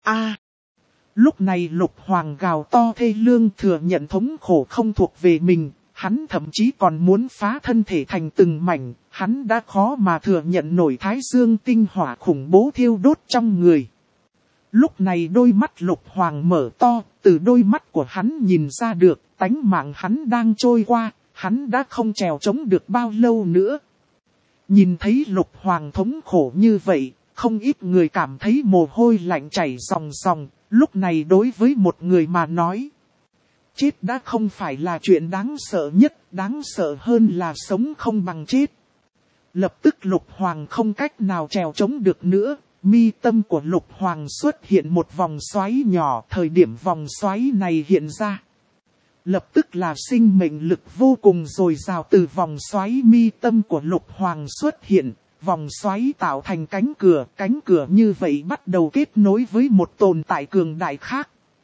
Lúc này Lục Hoàng gào to thê lương thừa nhận thống khổ không thuộc về mình. Hắn thậm chí còn muốn phá thân thể thành từng mảnh, hắn đã khó mà thừa nhận nổi Thái Dương tinh hỏa khủng bố thiêu đốt trong người. Lúc này đôi mắt Lục Hoàng mở to, từ đôi mắt của hắn nhìn ra được, tánh mạng hắn đang trôi qua, hắn đã không trèo chống được bao lâu nữa. Nhìn thấy Lục Hoàng thống khổ như vậy, không ít người cảm thấy mồ hôi lạnh chảy ròng ròng, lúc này đối với một người mà nói. Chết đã không phải là chuyện đáng sợ nhất, đáng sợ hơn là sống không bằng chết. Lập tức Lục Hoàng không cách nào trèo chống được nữa, mi tâm của Lục Hoàng xuất hiện một vòng xoáy nhỏ, thời điểm vòng xoáy này hiện ra. Lập tức là sinh mệnh lực vô cùng dồi dào từ vòng xoáy mi tâm của Lục Hoàng xuất hiện, vòng xoáy tạo thành cánh cửa như vậy bắt đầu kết nối với một tồn tại cường đại khác.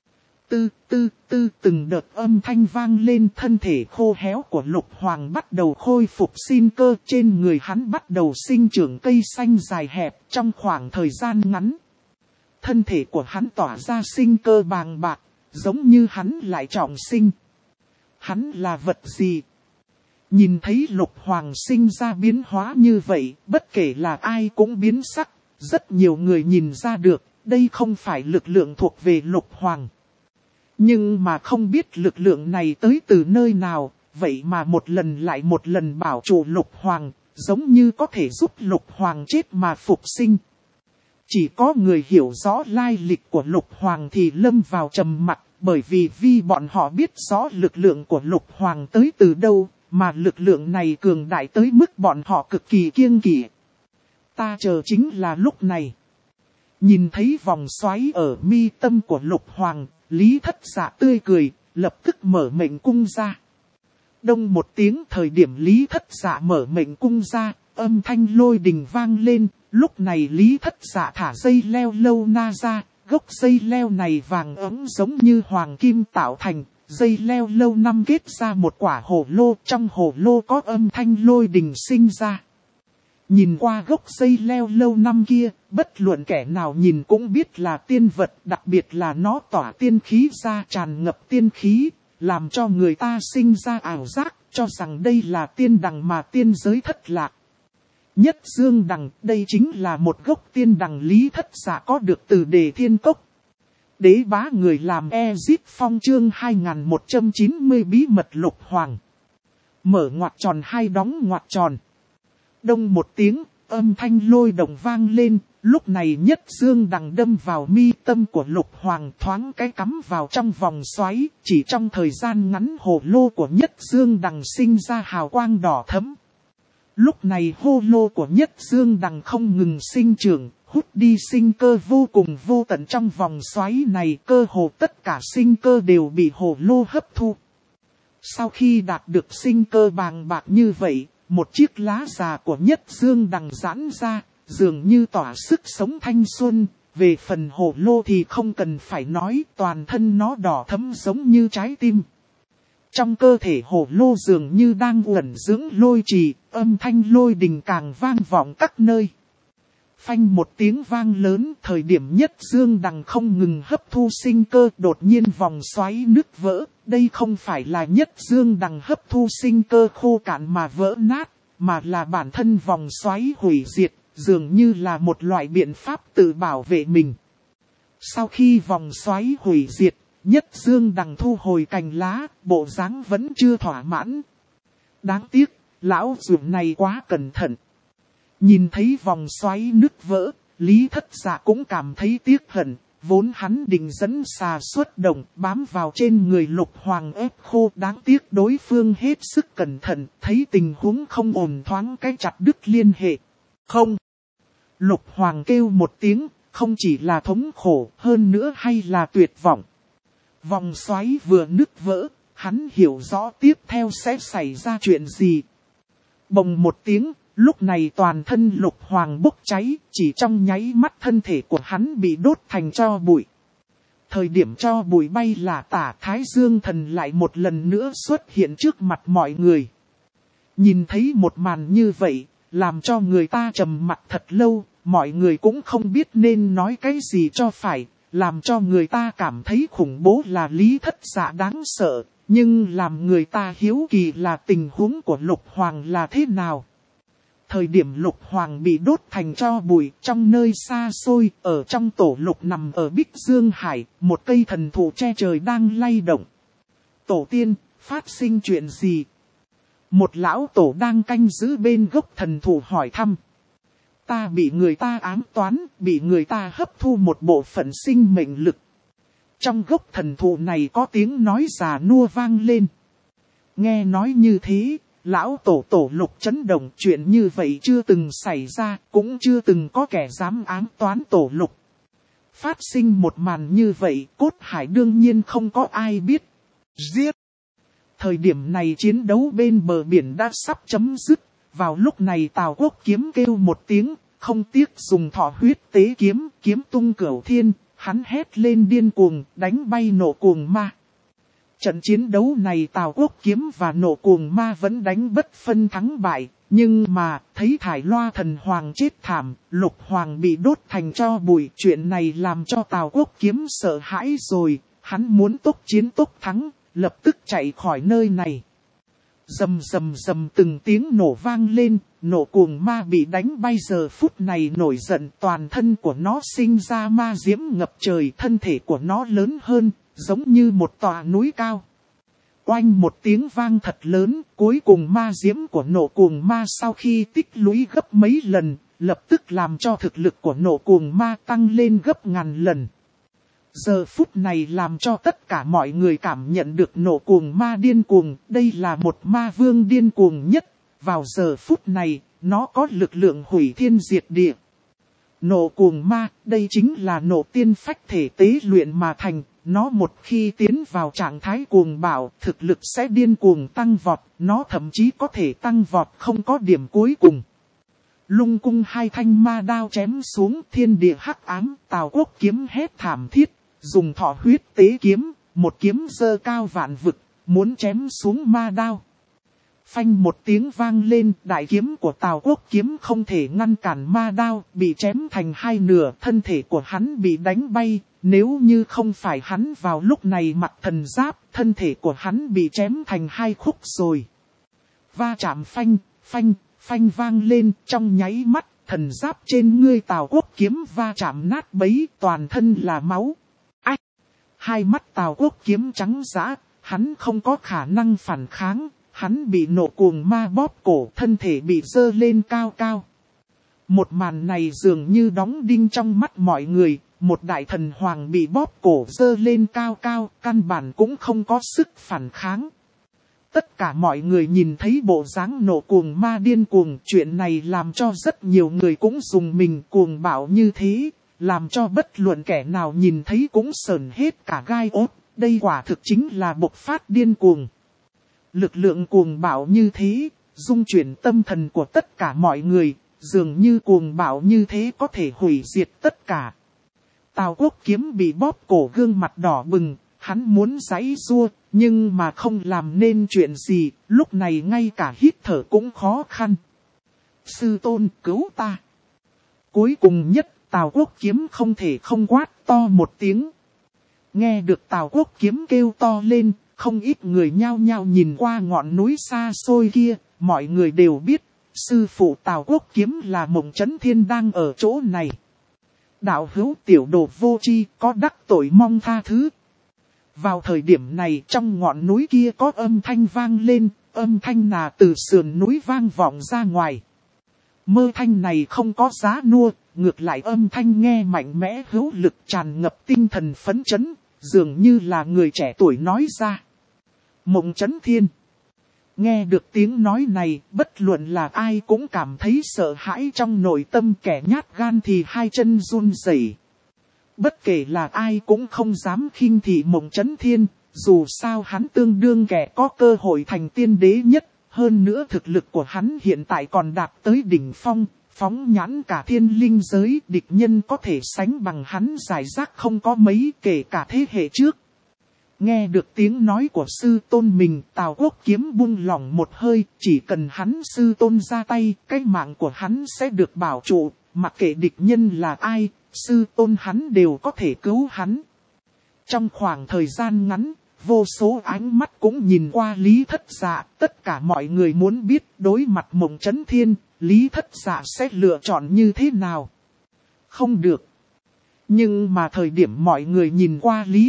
Từng đợt âm thanh vang lên, thân thể khô héo của Lục Hoàng bắt đầu khôi phục sinh cơ, trên người hắn bắt đầu sinh trưởng cây xanh dài hẹp trong khoảng thời gian ngắn. Thân thể của hắn tỏa ra sinh cơ bàng bạc, giống như hắn lại trọng sinh. Hắn là vật gì? Nhìn thấy Lục Hoàng sinh ra biến hóa như vậy, bất kể là ai cũng biến sắc, rất nhiều người nhìn ra được, đây không phải lực lượng thuộc về Lục Hoàng. Nhưng mà không biết lực lượng này tới từ nơi nào, vậy mà một lần lại một lần bảo trụ Lục Hoàng, giống như có thể giúp Lục Hoàng chết mà phục sinh. Chỉ có người hiểu rõ lai lịch của Lục Hoàng thì lâm vào trầm mặc, bởi vì bọn họ biết rõ lực lượng của Lục Hoàng tới từ đâu, mà lực lượng này cường đại tới mức bọn họ cực kỳ kiêng kỵ. Ta chờ chính là lúc này. Nhìn thấy vòng xoáy ở mi tâm của Lục Hoàng, Lý Thất Dạ tươi cười, lập tức mở mệnh cung ra. Đông một tiếng thời điểm Lý Thất Dạ mở mệnh cung ra, âm thanh lôi đình vang lên, lúc này Lý Thất Dạ thả dây leo lâu na ra, gốc dây leo này vàng ấm giống như hoàng kim tạo thành, dây leo lâu năm kết ra một quả hồ lô, trong hồ lô có âm thanh lôi đình sinh ra. Nhìn qua gốc dây leo lâu năm kia, bất luận kẻ nào nhìn cũng biết là tiên vật, đặc biệt là nó tỏa tiên khí ra tràn ngập tiên khí, làm cho người ta sinh ra ảo giác, cho rằng đây là tiên đằng mà tiên giới thất lạc. Nhất dương đằng, đây chính là một gốc tiên đằng Lý Thất Dạ có được từ Đề Thiên Cốc. Đế bá người làm Ezit Phong chương 2190 bí mật Lục Hoàng. Mở ngoặc tròn hai đóng ngoặc tròn. Đông một tiếng, âm thanh lôi động vang lên, lúc này nhất dương đằng đâm vào mi tâm của Lục Hoàng thoáng cái cắm vào trong vòng xoáy, chỉ trong thời gian ngắn hồ lô của nhất dương đằng sinh ra hào quang đỏ thẫm. Lúc này hồ lô của nhất dương đằng không ngừng sinh trưởng, hút đi sinh cơ vô cùng vô tận trong vòng xoáy này, cơ hồ tất cả sinh cơ đều bị hồ lô hấp thu. Sau khi đạt được sinh cơ bàng bạc như vậy, một chiếc lá già của Nhất Dương Đằng giãn ra, dường như tỏa sức sống thanh xuân. Về phần hồ lô thì không cần phải nói, toàn thân nó đỏ thẫm giống như trái tim. Trong cơ thể hồ lô dường như đang uẩn dưỡng lôi trì, âm thanh lôi đình càng vang vọng các nơi. Phanh một tiếng vang lớn, thời điểm Nhất Dương Đằng không ngừng hấp thu sinh cơ, đột nhiên vòng xoáy nứt vỡ. Đây không phải là Nhất Dương Đằng hấp thu sinh cơ khô cạn mà vỡ nát, mà là bản thân vòng xoáy hủy diệt, dường như là một loại biện pháp tự bảo vệ mình. Sau khi vòng xoáy hủy diệt, Nhất Dương Đằng thu hồi cành lá, bộ dáng vẫn chưa thỏa mãn. Đáng tiếc, lão giùm này quá cẩn thận. Nhìn thấy vòng xoáy nứt vỡ, Lý Thất Dạ cũng cảm thấy tiếc hận, vốn hắn định dẫn xà xuất động bám vào trên người Lục Hoàng ép khô, đáng tiếc đối phương hết sức cẩn thận, thấy tình huống không ổn thoáng cái chặt đứt liên hệ. Không! Lục Hoàng kêu một tiếng, không chỉ là thống khổ, hơn nữa hay là tuyệt vọng. Vòng xoáy vừa nứt vỡ, hắn hiểu rõ tiếp theo sẽ xảy ra chuyện gì. Bồng một tiếng, lúc này toàn thân Lục Hoàng bốc cháy, chỉ trong nháy mắt thân thể của hắn bị đốt thành tro bụi. Thời điểm tro bụi bay là tả, Thái Dương Thần lại một lần nữa xuất hiện trước mặt mọi người. Nhìn thấy một màn như vậy, làm cho người ta trầm mặt thật lâu, mọi người cũng không biết nên nói cái gì cho phải, làm cho người ta cảm thấy khủng bố là Lý Thất Dạ đáng sợ, nhưng làm người ta hiếu kỳ là tình huống của Lục Hoàng là thế nào. Thời điểm Lục Hoàng bị đốt thành tro bụi, trong nơi xa xôi, ở trong tổ Lục nằm ở Bích Dương Hải, một cây thần thụ che trời đang lay động. Tổ tiên, phát sinh chuyện gì? Một lão tổ đang canh giữ bên gốc thần thụ hỏi thăm. Ta bị người ta ám toán, bị người ta hấp thu một bộ phận sinh mệnh lực. Trong gốc thần thụ này có tiếng nói già nua vang lên. Nghe nói như thế, lão tổ Lục chấn động, chuyện như vậy chưa từng xảy ra, cũng chưa từng có kẻ dám ám toán tổ Lục. Phát sinh một màn như vậy, cốt hải đương nhiên không có ai biết. Giết! Thời điểm này chiến đấu bên bờ biển đã sắp chấm dứt. Vào lúc này Tào Quốc Kiếm kêu một tiếng, không tiếc dùng thọ huyết tế kiếm, kiếm tung cửu thiên, hắn hét lên điên cuồng, đánh bay Nộ Cuồng Ma. Trận chiến đấu này Tào Quốc Kiếm và Nộ Cuồng Ma vẫn đánh bất phân thắng bại, nhưng mà thấy Thải Loa Thần Hoàng chết thảm, Lục Hoàng bị đốt thành tro bụi, chuyện này làm cho Tào Quốc Kiếm sợ hãi rồi, hắn muốn tốc chiến tốc thắng, lập tức chạy khỏi nơi này. Rầm rầm rầm từng tiếng nổ vang lên, Nộ Cuồng Ma bị đánh bay, giờ phút này nổi giận, toàn thân của nó sinh ra ma diễm ngập trời, thân thể của nó lớn hơn, giống như một tòa núi cao. Oanh một tiếng vang thật lớn, cuối cùng ma diễm của Nộ Cuồng Ma sau khi tích lũy gấp mấy lần, lập tức làm cho thực lực của Nộ Cuồng Ma tăng lên gấp ngàn lần. Giờ phút này làm cho tất cả mọi người cảm nhận được Nộ Cuồng Ma điên cuồng, đây là một ma vương điên cuồng nhất, vào giờ phút này, nó có lực lượng hủy thiên diệt địa. Nộ Cuồng Ma, đây chính là nộ tiên phách thể tế luyện mà thành, nó một khi tiến vào trạng thái cuồng bạo, thực lực sẽ điên cuồng tăng vọt, nó thậm chí có thể tăng vọt không có điểm cuối cùng. Lung cung hai thanh ma đao chém xuống, thiên địa hắc ám, Tào Quốc Kiếm hét thảm thiết. Dùng thọ huyết tế kiếm, một kiếm giơ cao vạn vực, muốn chém xuống ma đao. Phanh một tiếng vang lên, đại kiếm của Tào Quốc Kiếm không thể ngăn cản ma đao, bị chém thành hai nửa, thân thể của hắn bị đánh bay, nếu như không phải hắn vào lúc này mặc thần giáp, thân thể của hắn bị chém thành hai khúc rồi. Va chạm phanh, phanh, phanh vang lên, trong nháy mắt, thần giáp trên ngươi Tào Quốc Kiếm va chạm nát bấy, toàn thân là máu. Hai mắt Tào Quốc Kiếm trắng dã, hắn không có khả năng phản kháng, hắn bị Nộ Cuồng Ma bóp cổ, thân thể bị dơ lên cao cao. Một màn này dường như đóng đinh trong mắt mọi người, một đại thần hoàng bị bóp cổ dơ lên cao cao, căn bản cũng không có sức phản kháng. Tất cả mọi người nhìn thấy bộ dáng nộ cuồng ma điên cuồng, chuyện này làm cho rất nhiều người cũng dùng mình cuồng bạo như thế, làm cho bất luận kẻ nào nhìn thấy cũng sởn hết cả gai ốt. Đây quả thực chính là bộc phát điên cuồng. Lực lượng cuồng bạo như thế, dung chuyển tâm thần của tất cả mọi người, dường như cuồng bạo như thế có thể hủy diệt tất cả. Tào Quốc Kiếm bị bóp cổ, gương mặt đỏ bừng, hắn muốn giãy giụa, nhưng mà không làm nên chuyện gì, lúc này ngay cả hít thở cũng khó khăn. Sư tôn, cứu ta. Cuối cùng nhất, Tào Quốc Kiếm không thể không quát to một tiếng. Nghe được Tào Quốc Kiếm kêu to lên, không ít người nhao nhao nhìn qua ngọn núi xa xôi kia, mọi người đều biết, sư phụ Tào Quốc Kiếm là Mộng Chấn Thiên đang ở chỗ này. Đạo hữu tiểu đồ vô tri, có đắc tội mong tha thứ. Vào thời điểm này trong ngọn núi kia có âm thanh vang lên, âm thanh là từ sườn núi vang vọng ra ngoài. Mơ thanh này không có giá nua, ngược lại âm thanh nghe mạnh mẽ hữu lực, tràn ngập tinh thần phấn chấn, dường như là người trẻ tuổi nói ra. Mộng Chấn Thiên. Nghe được tiếng nói này, bất luận là ai cũng cảm thấy sợ hãi trong nội tâm, kẻ nhát gan thì hai chân run rẩy. Bất kể là ai cũng không dám khinh thị Mộng Chấn Thiên, dù sao hắn tương đương kẻ có cơ hội thành tiên đế nhất, hơn nữa thực lực của hắn hiện tại còn đạt tới đỉnh phong, phóng nhãn cả thiên linh giới, địch nhân có thể sánh bằng hắn giải rác không có mấy, kể cả thế hệ trước. Nghe được tiếng nói của sư tôn mình, Tào Quốc Kiếm buông lỏng một hơi, chỉ cần hắn sư tôn ra tay, cái mạng của hắn sẽ được bảo trụ, mặc kệ địch nhân là ai, sư tôn hắn đều có thể cứu hắn. Trong khoảng thời gian ngắn, vô số ánh mắt cũng nhìn qua Lý Thất Dạ, tất cả mọi người muốn biết đối mặt Mộng Chấn Thiên, Lý Thất Dạ sẽ lựa chọn như thế nào. Không được. Nhưng mà thời điểm mọi người nhìn qua Lý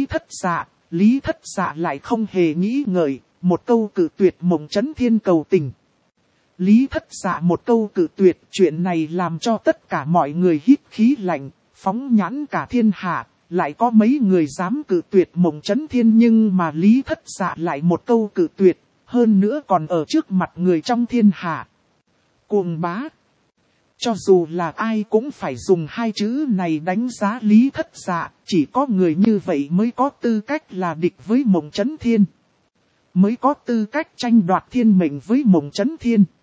Thất Dạ lại không hề nghĩ ngợi, một câu cự tuyệt Mộng Chấn Thiên cầu tình. Lý Thất Dạ một câu cự tuyệt, chuyện này làm cho tất cả mọi người hít khí lạnh, phóng nhãn cả thiên hạ, lại có mấy người dám cự tuyệt Mộng Chấn Thiên, nhưng mà Lý Thất Dạ lại một câu cự tuyệt, hơn nữa còn ở trước mặt người trong thiên hạ. Cuồng bá. Cho dù là ai cũng phải dùng hai chữ này đánh giá Lý Thất Dạ, chỉ có người như vậy mới có tư cách là địch với Mộng Chấn Thiên. Mới có tư cách tranh đoạt thiên mệnh với Mộng Chấn Thiên.